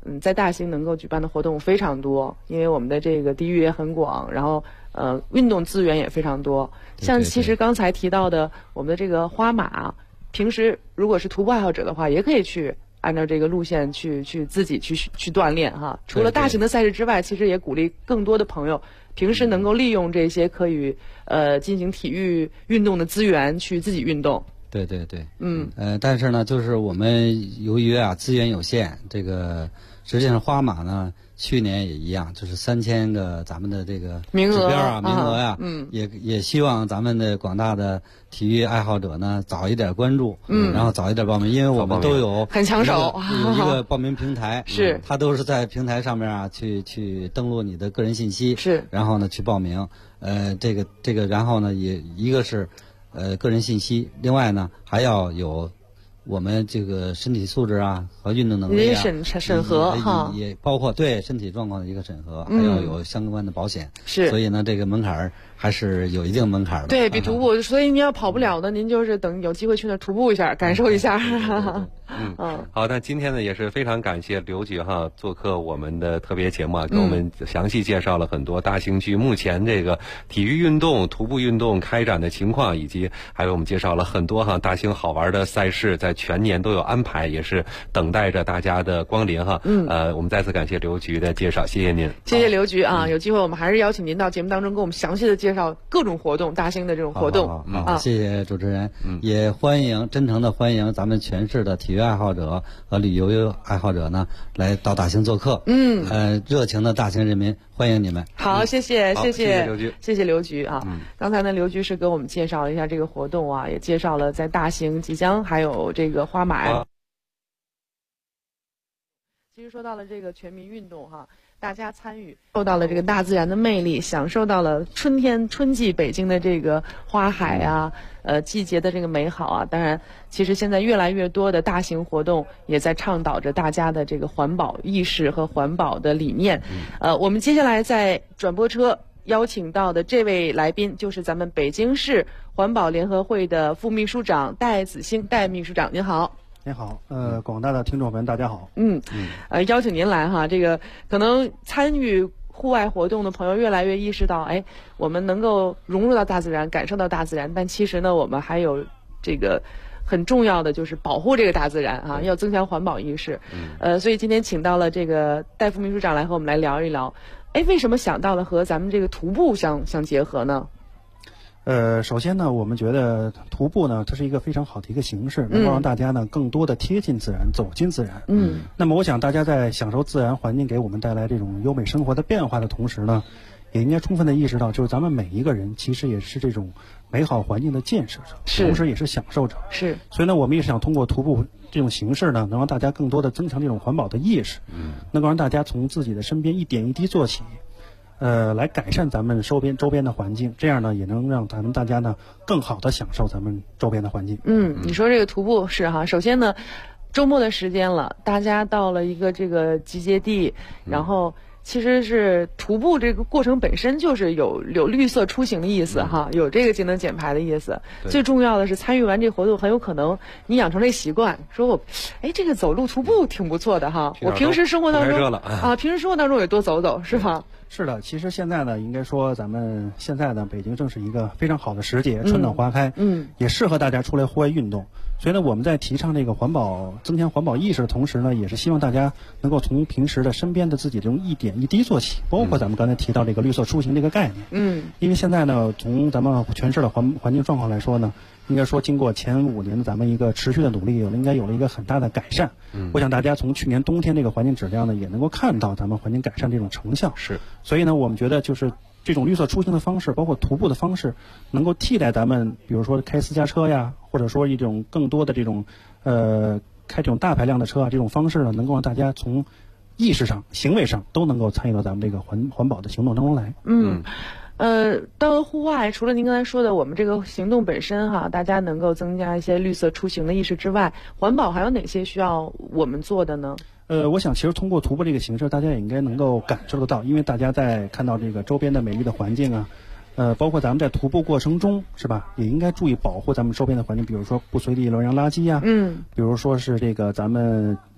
E: 在大兴能够举办的活动非常多，因为我们的这个地域也很广，然后运动资源也非常多。像其实刚才提到的我们的这个花马，平时如果是徒步爱好者的话，也可以去按照这个路线去自己去锻炼哈。除了大型的赛事之外，其实也鼓励更多的朋友平时能够利用这些可以进行体育运动的资源去自己运动。
I: 对，但是呢，就是我们由于资源有限，这个实际上花马呢，去年也一样，就是3000个咱们的这个
E: 名额
I: 呀，也希望咱们的广大的体育爱好者呢早一点关注，然后早一点报名，因为我们都有
E: 很抢手，
I: 有一个报名平台，
E: 是
I: 它都是在平台上面去登录你的个人信息，
E: 是，
I: 然后呢去报名，这个，然后呢也一个是个人信息，另外呢还要有我们这个身体素质和运动能力
E: 审核哈，
I: 也包括对身体状况的一个审核，还要有相关的保险，
E: 是，
I: 所以呢这个门槛还是有一定门槛的，
E: 对比徒步，所以你要跑不了的，您就是等有机会去那徒步一下，感受一下。
D: 好，那今天呢也是非常感谢刘局做客我们的特别节目给我们详细介绍了很多大兴区目前这个体育运动、徒步运动开展的情况，以及还为我们介绍了很多大兴好玩的赛事，在全年都有安排，也是等待着大家的光临我们再次感谢刘局的介绍，谢谢您。
E: 谢谢刘局有机会我们还是邀请您到节目当中跟我们详细的介绍各种活动，大兴的这种活动。
I: 好，谢谢主持人，也真诚的欢迎咱们全市的体育爱好者和旅游爱好者呢来到大兴做客。热情的大兴人民欢迎你们。
E: 好，谢谢
D: 刘局，
E: 谢谢刘局刚才呢刘局是给我们介绍了一下这个活动也介绍了在大兴即将还有这个花马。其实说到了这个全民运动大家参与，受到了这个大自然的魅力，享受到了春季北京的这个花海季节的这个美好当然，其实现在越来越多的大型活动也在倡导着大家的这个环保意识和环保的理念。我们接下来在转播车邀请到的这位来宾，就是咱们北京市环保联合会的副秘书长戴子兴，戴秘书长您好。
J: 您好，广大的听众们大家好。
E: 邀请您来这个可能参与户外活动的朋友越来越意识到，我们能够融入到大自然，感受到大自然，但其实呢，我们还有这个很重要的就是保护这个大自然要增强环保意识。所以今天请到了这个戴副秘书长来和我们来聊一聊，为什么想到了和咱们这个徒步相结合呢？
J: 首先呢，我们觉得徒步呢，它是一个非常好的一个形式，能够让大家呢更多的贴近自然，走进自然。那么我想大家在享受自然环境给我们带来这种优美生活的变化的同时呢，也应该充分的意识到，就是咱们每一个人其实也是这种美好环境的建设者，同时也是享受者。
E: 是。
J: 所以呢，我们也是想通过徒步这种形式呢，能让大家更多的增强这种环保的意识，能够让大家从自己的身边一点一滴做起。来改善咱们周边的环境，这样呢也能让咱们大家呢更好的享受咱们周边的环境。
E: 你说这个徒步是首先呢，周末的时间了，大家到了一个这个集结地，然后其实是徒步这个过程本身就是有绿色出行的意思有这个节能减排的意思。最重要的是参与完这活动，很有可能你养成这习惯，说我这个走路徒步挺不错的我平时生活当中也多走走，是吧？
J: 是的，其实现在呢，应该说咱们现在呢，北京正是一个非常好的时节，春暖花开，也适合大家出来户外运动。所以呢，我们在提倡这个增强环保意识的同时呢，也是希望大家能够从平时的身边的自己这种一点一滴做起，包括咱们刚才提到这个绿色出行这个概念。因为现在呢，从咱们全市的环境状况来说呢，应该说经过前5年的咱们一个持续的努力，应该有了一个很大的改善。我想大家从去年冬天这个环境质量呢，也能够看到咱们环境改善这种成效。
D: 是。
J: 所以呢，我们觉得就是这种绿色出行的方式，包括徒步的方式，能够替代咱们比如说开私家车呀，或者说一种更多的这种开这种大排量的车这种方式呢，能够让大家从意识上、行为上都能够参与到咱们这个环保的行动当中来。
E: 到了户外，除了您刚才说的我们这个行动本身大家能够增加一些绿色出行的意识之外，环保还有哪些需要我们做的呢？
J: 我想其实通过徒步这个形式，大家也应该能够感受得到，因为大家在看到这个周边的美丽的环境包括咱们在徒步过程中是吧，也应该注意保护咱们周边的环境，比如说不随地乱扔垃圾比如说是这个咱们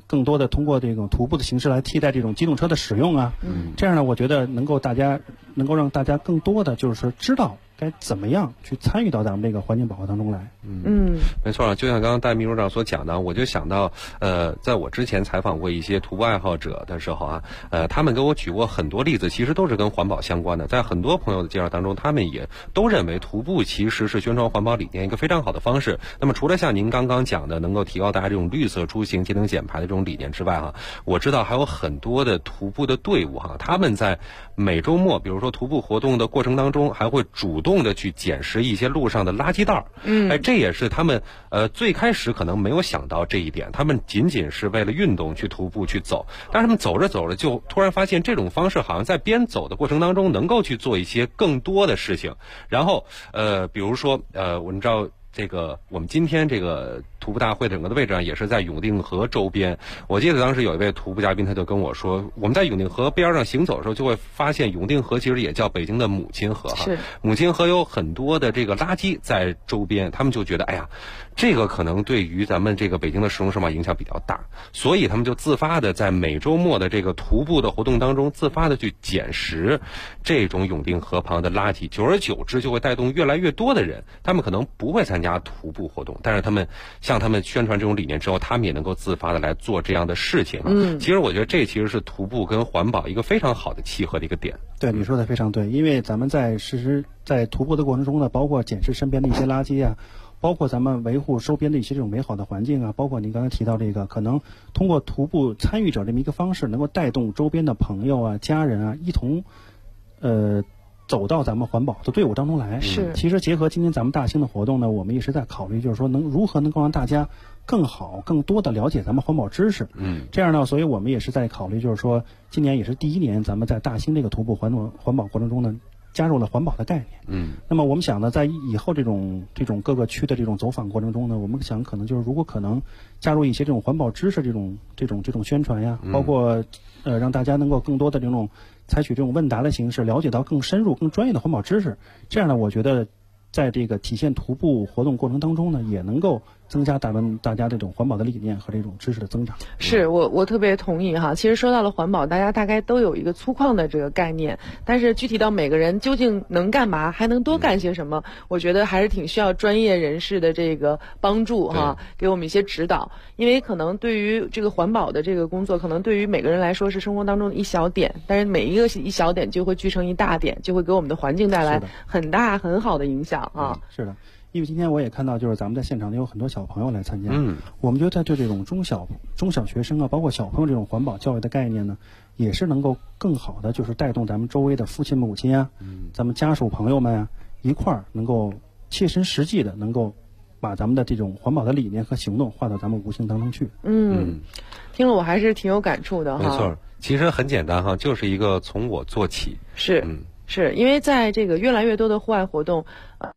J: 更多的通过这种徒步的形式来替代这种机动车的使用啊。这样呢，我觉得能够让大家更多的就是说知道该怎么样去参与到咱们这个环境保护当中来。
D: 没错，就像刚刚戴秘书长所讲的，我就想到在我之前采访过一些徒步爱好者的时候啊，他们给我举过很多例子，其实都是跟环保相关的。在很多朋友的介绍当中，他们也都认为徒步其实是宣传环保理念一个非常好的方式。那么除了像您刚刚讲的能够提高大家这种绿色出行、节能减排的这种理念之外哈，我知道还有很多的徒步的队伍哈，他们在每周末比如说徒步活动的过程当中，还会主动的去捡拾一些路上的垃圾袋。这也是他们最开始可能没有想到这一点，他们仅仅是为了运动去徒步去走，但是他们走着走着就突然发现这种方式好像在边走的过程当中能够去做一些更多的事情。然后比如说我们知道这个我们今天这个徒步大会整个的位置上也是在永定河周边。我记得当时有一位徒步嘉宾他就跟我说，我们在永定河边上行走的时候就会发现永定河其实也叫北京的母亲河哈。母亲河有很多的这个垃圾在周边，他们就觉得哎呀，这个可能对于咱们这个北京的市容市貌影响比较大，所以他们就自发的在每周末的这个徒步的活动当中自发的去捡拾这种永定河旁的垃圾，久而久之就会带动越来越多的人，他们可能不会参加徒步活动，但是他们向他们宣传这种理念之后，他们也能够自发的来做这样的事情。其实我觉得这其实是徒步跟环保一个非常好的契合的一个点。
J: 对，你说的非常对，因为咱们在徒步的过程中呢，包括捡拾身边的一些垃圾啊，包括咱们维护周边的一些这种美好的环境啊，包括您刚才提到这个，可能通过徒步参与者这么一个方式，能够带动周边的朋友啊、家人啊，一同走到咱们环保的队伍当中来。其实结合今天咱们大兴的活动呢，我们一直在考虑，就是说如何能够让大家更好、更多的了解咱们环保知识。这样呢，所以我们也是在考虑，就是说今年也是第一年，咱们在大兴这个徒步环保过程中呢，加入了环保的概念。那么我们想呢，在以后这种各个区的这种走访过程中呢，我们想可能就是如果可能加入一些这种环保知识这种宣传呀，包括让大家能够更多的这种采取这种问答的形式，了解到更深入、更专业的环保知识。这样呢，我觉得在这个体现徒步活动过程当中呢，也能够增加大家这种环保的理念和这种知识的增长。
E: 是我特别同意哈。其实说到了环保，大家大概都有一个粗犷的这个概念，但是具体到每个人究竟能干嘛，还能多干些什么，我觉得还是挺需要专业人士的这个帮助哈，给我们一些指导。因为可能对于这个环保的这个工作，可能对于每个人来说是生活当中的一小点，但是每一个一小点就会聚成一大点，就会给我们的环境带来很大很好的影响啊。
J: 是的。因为今天我也看到，就是咱们在现场有很多小朋友来参加。我们觉得对这种中小学生啊，包括小朋友这种环保教育的概念呢，也是能够更好的就是带动咱们周围的父亲母亲啊，咱们家属朋友们啊，一块儿能够切身实际的能够把咱们的这种环保的理念和行动化到咱们无形当中去。
E: 听了我还是挺有感触的哈。没
D: 错，其实很简单哈，就是一个从我做起。
E: 是因为在这个越来越多的户外活动，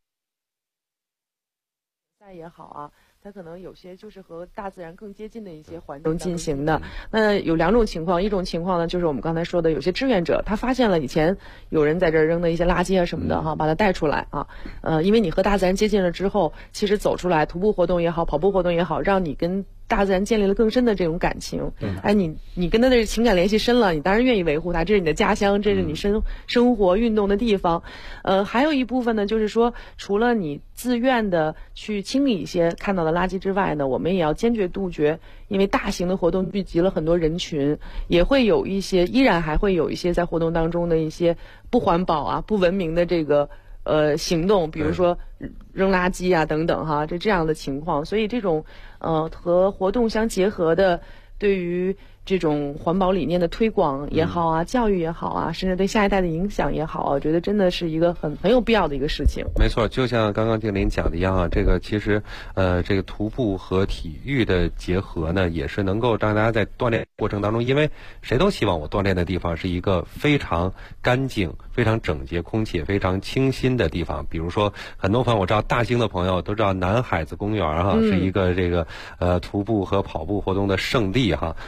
E: 也好啊，它可能有些就是和大自然更接近的一些环境进行的。那有两种情况，一种情况呢，就是我们刚才说的，有些志愿者他发现了以前有人在这儿扔的一些垃圾啊什么的哈，把它带出来啊。因为你和大自然接近了之后，其实走出来徒步活动也好，跑步活动也好，让你跟大自然建立了更深的这种感情。你跟他的情感联系深了，你当然愿意维护它，这是你的家乡，这是你生活运动的地方。还有一部分呢，就是说除了你自愿的去清理一些看到的垃圾之外呢，我们也要坚决杜绝，因为大型的活动聚集了很多人群，也会有一些依然还会有一些在活动当中的一些不环保啊、不文明的这个行动，比如说扔垃圾啊等等哈，这样的情况。所以这种和活动相结合的，对于这种环保理念的推广也好啊，教育也好啊，甚至对下一代的影响也好啊，我觉得真的是一个很有必要的一个事情。
D: 没错，就像刚刚静林讲的一样啊，这个其实这个徒步和体育的结合呢，也是能够让大家在锻炼过程当中，因为谁都希望我锻炼的地方是一个非常干净、非常整洁、空气也非常清新的地方。比如说，很多朋友我知道大兴的朋友都知道南海子公园哈，是一个这个徒步和跑步活动的圣地哈。为什么越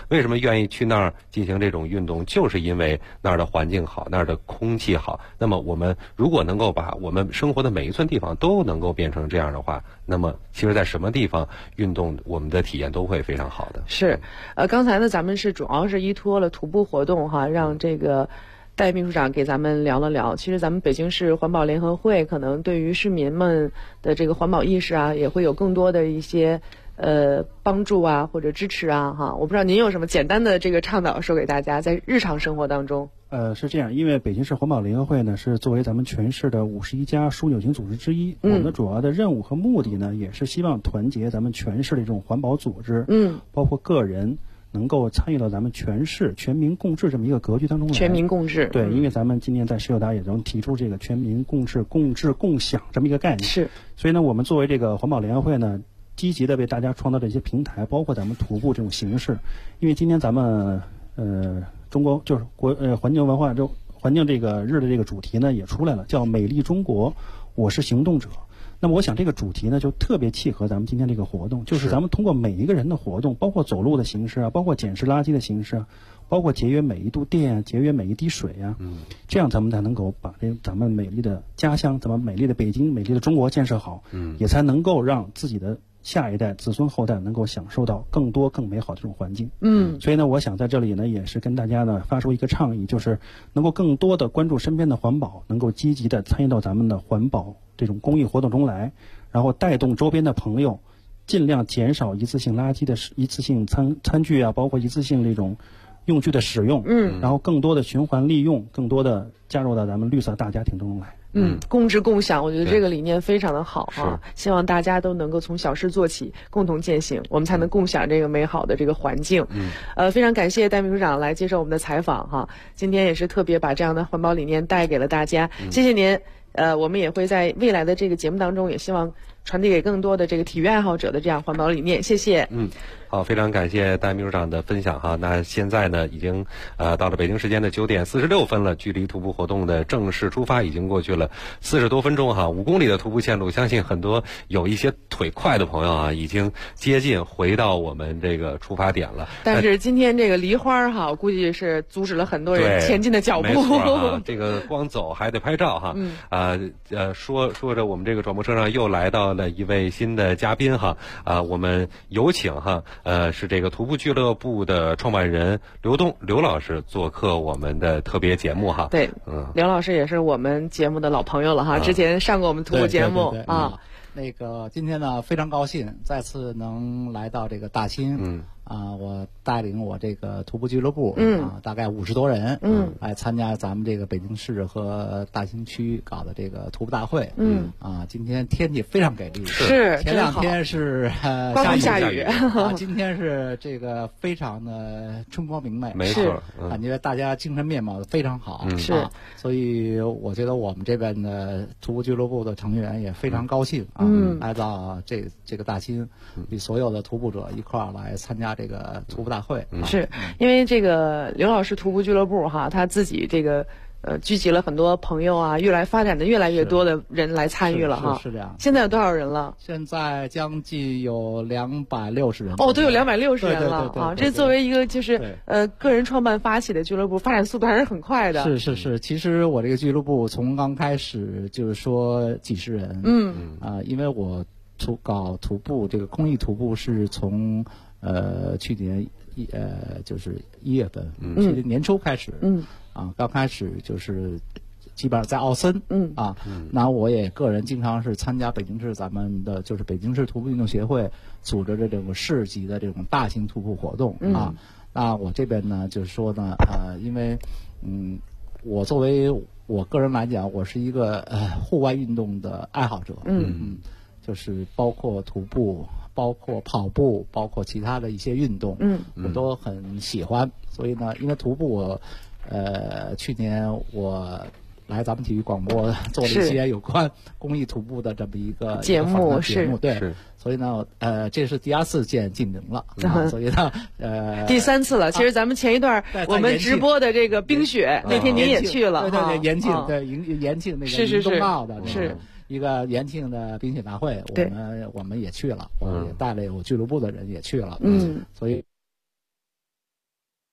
D: 愿意去那儿进行这种运动，就是因为那儿的环境好，那儿的空气好。那么我们如果能够把我们生活的每一寸地方都能够变成这样的话，那么其实在什么地方运动，我们的体验都会非常好的。
E: 是，刚才呢咱们是主要是依托了徒步活动哈，让这个戴秘书长给咱们聊了聊。其实咱们北京市环保联合会可能对于市民们的这个环保意识啊，也会有更多的一些帮助啊或者支持啊哈。我不知道您有什么简单的这个倡导说给大家，在日常生活当中。
J: 是这样，因为北京市环保联合会呢是作为咱们全市的51家枢纽型组织之一，我们的主要的任务和目的呢，也是希望团结咱们全市的这种环保组织，包括个人，能够参与到咱们全市全民共治这么一个格局当中来。全
E: 民共治，
J: 对，因为咱们今年在十九大也能提出这个全民共治、共治共享这么一个概念。
E: 是，
J: 所以呢，我们作为这个环保联合会呢，积极的为大家创造这些平台，包括咱们徒步这种形式。因为今天咱们中国就是环境文化环境这个日的这个主题呢也出来了，叫美丽中国，我是行动者。那么我想这个主题呢就特别契合咱们今天这个活动，就是咱们通过每一个人的活动，包括走路的形式啊，包括捡拾垃圾的形式啊，包括节约每一度电啊，节约每一滴水啊，这样咱们才能够把咱们美丽的家乡，咱们美丽的北京，美丽的中国建设好，也才能够让自己的下一代子孙后代能够享受到更多更美好的这种环境。所以呢，我想在这里呢也是跟大家呢发出一个倡议，就是能够更多的关注身边的环保，能够积极的参与到咱们的环保这种公益活动中来，然后带动周边的朋友尽量减少一次性垃圾的一次性餐具啊，包括一次性这种用具的使用，然后更多的循环利用，更多的加入到咱们绿色大家庭中来。
E: 共治共享，我觉得这个理念非常的好啊！希望大家都能够从小事做起，共同践行，我们才能共享这个美好的这个环境。非常感谢戴秘书长来接受我们的采访哈，今天也是特别把这样的环保理念带给了大家，谢谢您。我们也会在未来的这个节目当中，也希望传递给更多的这个体育爱好者的这样环保理念。谢谢。
D: 好，非常感谢戴秘书长的分享哈。那现在呢，已经到了北京时间的9点46分了，距离徒步活动的正式出发已经过去了40多分钟哈。5公里的徒步线路，相信很多有一些腿快的朋友啊，已经接近回到我们这个出发点了。
E: 但是今天这个梨花哈，估计是阻止了很多人前进的脚步。
D: 没错这个光走还得拍照哈。说着我们这个转播车上又来到了一位新的嘉宾哈。我们有请哈。是这个徒步俱乐部的创办人刘东刘老师做客我们的特别节目哈。
E: 对，刘老师也是我们节目的老朋友了哈，之前上过我们徒步节目啊。
K: 那个今天呢非常高兴再次能来到这个大兴，我带领我这个徒步俱乐部，大概50多人，来参加咱们这个北京市和大兴区搞的这个徒步大会，今天天气非常给力，
E: 是
K: 前2天是
E: 刮风下雨，
K: 今天是这个非常的春光明媚，
D: 没错，
K: 感觉大家精神面貌非常好，
E: 是，
K: 所以我觉得我们这边的徒步俱乐部的成员也非常高兴来到这个大兴，与所有的徒步者一块儿来参加这个徒步大会。
E: 是因为这个刘老师徒步俱乐部哈，他自己这个聚集了很多朋友啊，发展的越来越多的人来参与了哈。
K: 是这样。
E: 现在有多少人了？
K: 现在将近有260人。
E: 都有260人了
K: 啊！
E: 这作为一个就是个人创办发起的俱乐部，发展速度还是很快的。
K: 是。其实我这个俱乐部从刚开始就是说几十人，因为我搞徒步这个公益徒步是从去年就是1月份，其实年初开始，刚开始就是基本上在奥森，那我也个人经常是参加北京市咱们的就是北京市徒步运动协会组织的这种市级的这种大型徒步活动啊。那我这边呢就是说呢，因为我作为我个人来讲，我是一个户外运动的爱好者，就是包括徒步，包括跑步，包括其他的一些运动，我都很喜欢。所以呢，因为徒步去年我来咱们体育广播做了一些有关公益徒步的这么一个
E: 节目，
K: 对，所以呢，这是第2次见进明了，所以呢，
E: 第3次了。其实咱们前一段我们直播的这个冰雪那天您也去了，
K: 对，延庆，对，延庆那个迎冬奥的
E: 是
K: 一个延庆的冰雪大会，我们也去了，我也带了有俱乐部的人也去了，所以。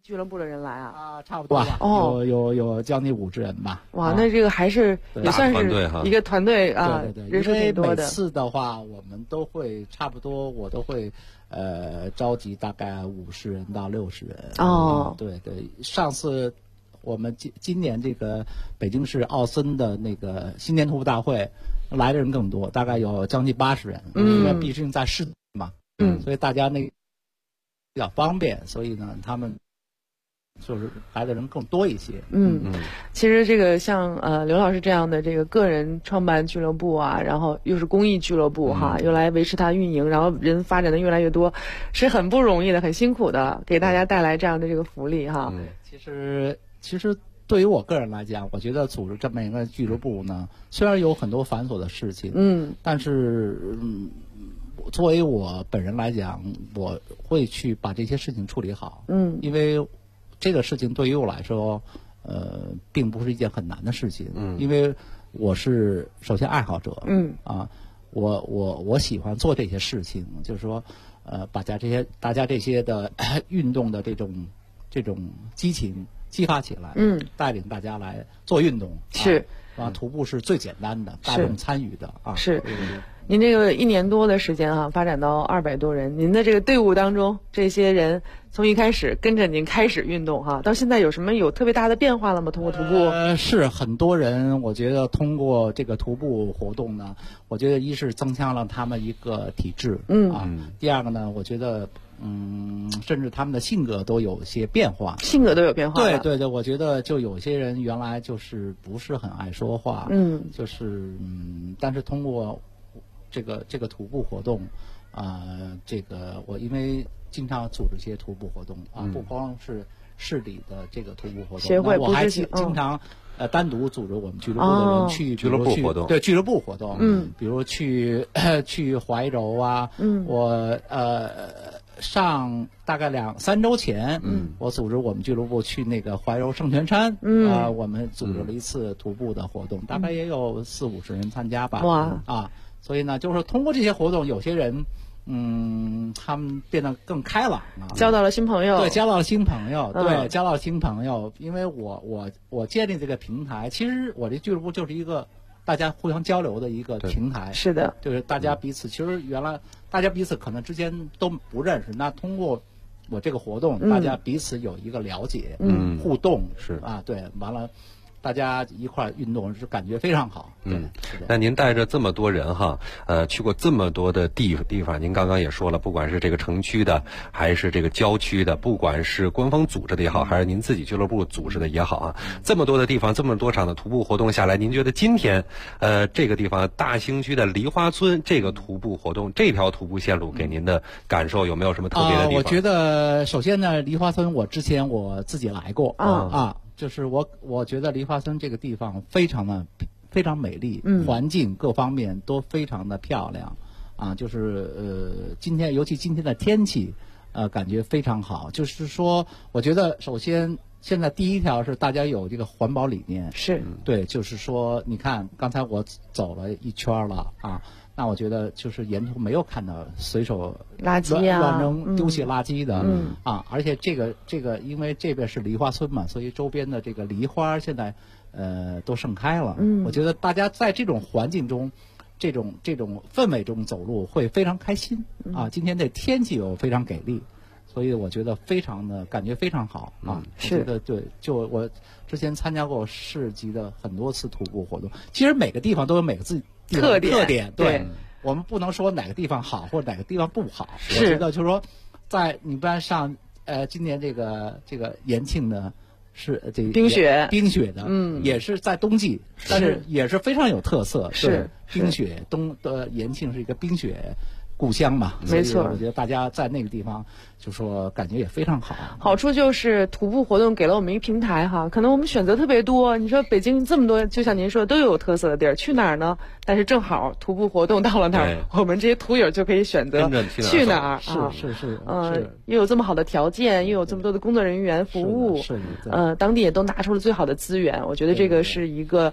E: 俱乐部的人来啊？
K: 差不多吧。有将近50人吧。
E: 哇，那这个还是也算是一个团队啊，
K: 对，
E: 人数挺多的。
K: 每次的话，我们都会差不多，我都会召集大概50人到60人。对，上次我们今年这个北京市奥森的那个新年徒步大会来的人更多，大概有将近80人，因为毕竟在市嘛，所以大家那比较方便，所以呢，他们就是来的人更多一些。
E: 其实这个像刘老师这样的这个个人创办俱乐部啊，然后又是公益俱乐部哈，又来维持它运营，然后人发展的越来越多，是很不容易的，很辛苦的，给大家带来这样的这个福利哈。
K: 其实对于我个人来讲，我觉得组织这么一个俱乐部呢，虽然有很多繁琐的事情，但是作为我本人来讲，我会去把这些事情处理好。因为这个事情对于我来说，并不是一件很难的事情。因为我是首先爱好者。我喜欢做这些事情，就是说，把大家这些的运动的这种激情激发起来，带领大家来做运动。徒步是最简单的，大众参与的啊。
E: 您这个1年多的时间发展到200多人，您的这个队伍当中，这些人从一开始跟着您开始运动到现在有特别大的变化了吗？通过徒步？
K: 是很多人，我觉得通过这个徒步活动呢，我觉得一是增强了他们一个体质，第二个呢，我觉得甚至他们的性格都有些变化。
E: 性格都有变化。
K: 对，我觉得就有些人原来就是不是很爱说话，但是通过这个徒步活动，我因为经常组织一些徒步活动不光是市里的这个徒步活动，
E: 协会
K: 我还经常单独组织我们俱乐部的人去
D: 俱乐部活动，
K: 对俱乐部活动，比如去怀柔啊，我上大概2-3周前，我组织我们俱乐部去那个怀柔圣泉山，我们组织了一次徒步的活动，大概也有40-50人参加吧。所以呢，就是通过这些活动，有些人，他们变得更开朗了，
E: 交到了新朋友。
K: 对，交到了新朋友。因为我建立这个平台，其实我这俱乐部就是一个大家互相交流的一个平台。
E: 是的，
K: 就是大家彼此，其实原来大家彼此可能之间都不认识，那通过我这个活动，大家彼此有一个了解，互动对，完了。大家一块运动是感觉非常好。
D: 那您带着这么多人去过这么多的地方，您刚刚也说了，不管是这个城区的，还是这个郊区的，不管是官方组织的也好，还是您自己俱乐部组织的也好这么多的地方，这么多场的徒步活动下来，您觉得今天这个地方大兴区的梨花村这个徒步活动，这条徒步线路给您的感受有没有什么特别的地方？
K: 我觉得首先呢，梨花村之前我自己来过就是我觉得梨花村这个地方非常美丽，环境各方面都非常的漂亮就是尤其今天的天气感觉非常好。就是说我觉得首先现在第一条是大家有这个环保理念，对，就是说你看刚才我走了一圈了那我觉得就是沿途没有看到随手
E: 垃圾
K: 乱扔丢弃垃圾的而且这个因为这边是梨花村嘛，所以周边的这个梨花现在都盛开了。我觉得大家在这种环境中，这种氛围中走路会非常开心今天的天气又非常给力，所以我觉得感觉非常好
E: 是
K: 的，对，就我之前参加过市级的很多次徒步活动，其实每个地方都有每个自己特点，对，我们不能说哪个地方好或者哪个地方不好。我觉得就是说，你不然上今年这个延庆呢是这
E: 冰雪
K: 的，也是在冬季，但是也是非常有特色。
E: 是
K: 冰雪延庆是一个冰雪故乡嘛，
E: 没错。
K: 我觉得大家在那个地方就说感觉也非常好。
E: 好处就是徒步活动给了我们一个平台可能我们选择特别多。你说北京这么多，就像您说都有特色的地儿，去哪儿呢？但是正好徒步活动到了那儿，我们这些徒友就可以选择去哪儿。
K: 是
E: 又有这么好的条件，又有这么多的工作人员服务，当地也都拿出了最好的资源。我觉得这个是一个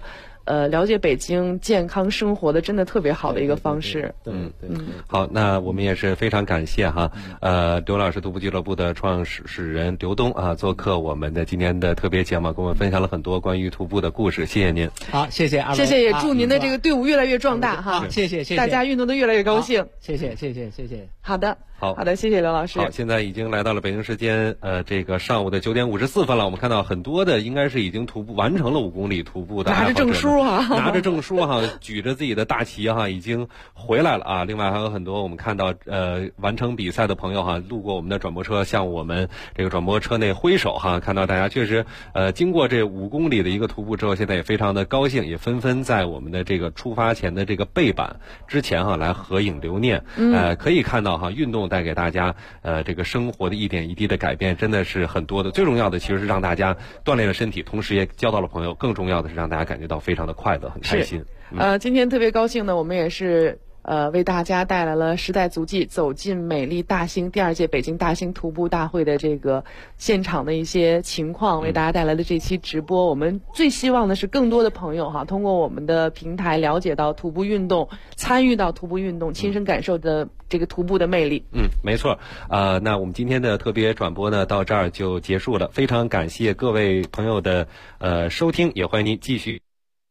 E: 了解北京健康生活的真的特别好的一个方式。
K: 对。
D: 好，那我们也是非常感谢哈，刘老师徒步俱乐部的创始人刘东啊，做客我们的今天的特别节目，跟我们分享了很多关于徒步的故事，谢谢您。
K: 好，谢谢二位，
E: 谢谢，也祝您的这个队伍越来越壮大哈。
K: 谢谢，
E: 大家运动的越来越高兴。
K: 谢谢。
E: 好的。
D: 好
E: 的，谢谢刘老师。
D: 好，现在已经来到了北京时间这个上午的9点54分了。我们看到很多的应该是已经徒步完成了5公里徒步的
E: 拿着证书哈，
D: 举着自己的大旗哈，已经回来了啊。另外还有很多我们看到完成比赛的朋友哈，路过我们的转播车，向我们这个转播车内挥手哈。看到大家确实经过这5公里的一个徒步之后，现在也非常的高兴，也纷纷在我们的这个出发前的这个背板之前哈来合影留念。可以看到哈，运动带给大家这个生活的一点一滴的改变真的是很多的。最重要的其实是让大家锻炼了身体，同时也交到了朋友，更重要的是让大家感觉到非常的快乐，很开心。
E: 今天特别高兴呢，我们也是为大家带来了时代足迹走进美丽大兴第2届北京大兴徒步大会的这个现场的一些情况，为大家带来的这期直播。我们最希望的是更多的朋友哈，通过我们的平台了解到徒步运动，参与到徒步运动，亲身感受的这个徒步的魅力。
D: 没错。那我们今天的特别转播呢到这儿就结束了，非常感谢各位朋友的收听，也欢迎您继续。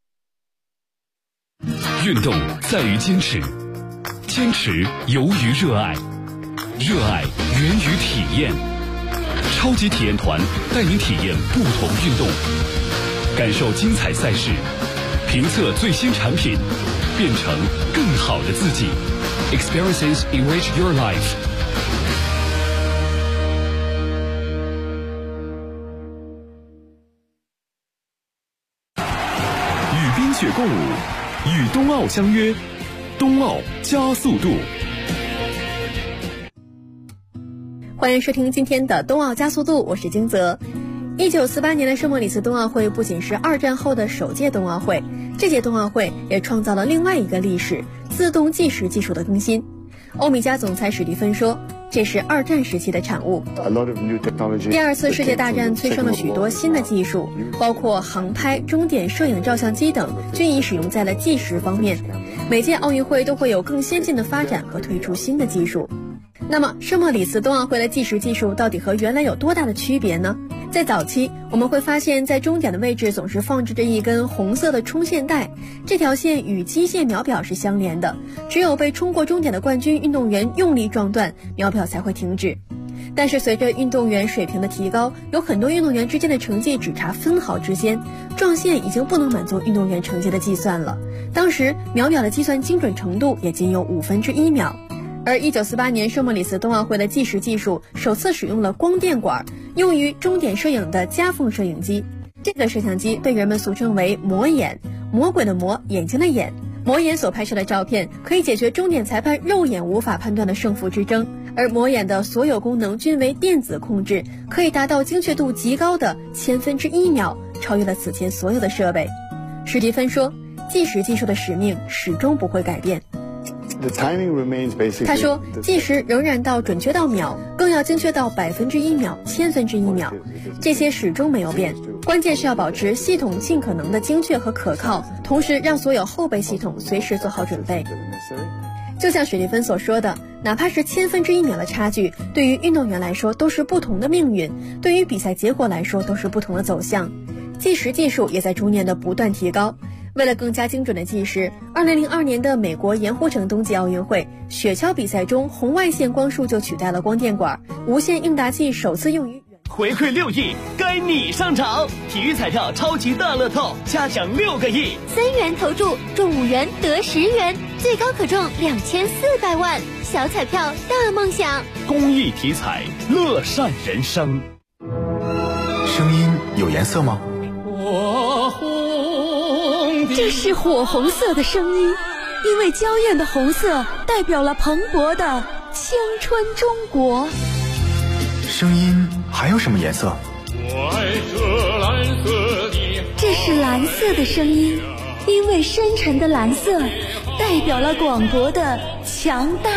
C: 运动在于坚持，坚持由于热爱，热爱源于体验。超级体验团带您体验不同运动，感受精彩赛事，评测最新产品，变成更好的自己。Experiences enrich your life。
A: 与冰雪共舞，与冬奥相约，冬奥加速度。
L: 欢迎收听今天的冬奥加速度，我是金泽。1948年的圣莫里斯冬奥会不仅是2战后的首届冬奥会，这届冬奥会也创造了另外一个历史——自动计时技术的更新。欧米茄总裁史蒂芬说，这是2战时期的产物。第2次世界大战催生了许多新的技术，包括航拍、终点摄影照相机等，均已使用在了计时方面。每届奥运会都会有更先进的发展和推出新的技术。那么圣莫里斯冬奥会的计时技术到底和原来有多大的区别呢？在早期，我们会发现在终点的位置总是放置着一根红色的冲线带，这条线与机械秒表是相连的，只有被冲过终点的冠军运动员用力撞断，秒表才会停止。但是随着运动员水平的提高，有很多运动员之间的成绩只差分毫之间，撞线已经不能满足运动员成绩的计算了。当时秒表的计算精准程度也仅有1/5秒。而1948年圣莫里斯冬奥会的计时技术首次使用了光电管，用于终点摄影的夹缝摄影机。这个摄像机被人们俗称为魔眼，魔鬼的魔，眼睛的眼。魔眼所拍摄的照片可以解决终点裁判肉眼无法判断的胜负之争，而魔眼的所有功能均为电子控制，可以达到精确度极高的1/1000秒，超越了此前所有的设备。史蒂芬说，计时技术的使命始终不会改变。他说，计时仍然到准确到秒，更要精确到100%秒、1/1000秒，这些始终没有变。关键是要保持系统尽可能的精确和可靠，同时让所有后备系统随时做好准备。就像史蒂芬所说的，哪怕是1/1000秒的差距，对于运动员来说都是不同的命运，对于比赛结果来说都是不同的走向。计时技术也在逐年的不断提高。为了更加精准的计时，2002年的美国盐湖城冬季奥运会雪橇比赛中，红外线光束就取代了光电管，无线应答器首次用于
M: 回馈6亿，该你上场！体育彩票超级大乐透，加奖6个亿
N: ，3元投注中5元得10元，最高可中2400万，小彩票大梦想。
M: 公益体彩，乐善人生。
O: 声音有颜色吗？
N: 这是火红色的声音，因为娇艳的红色代表了蓬勃的青春中国。
O: 声音还有什么颜色？
N: 这是蓝色的声音，因为深沉的蓝色代表了广博的强大。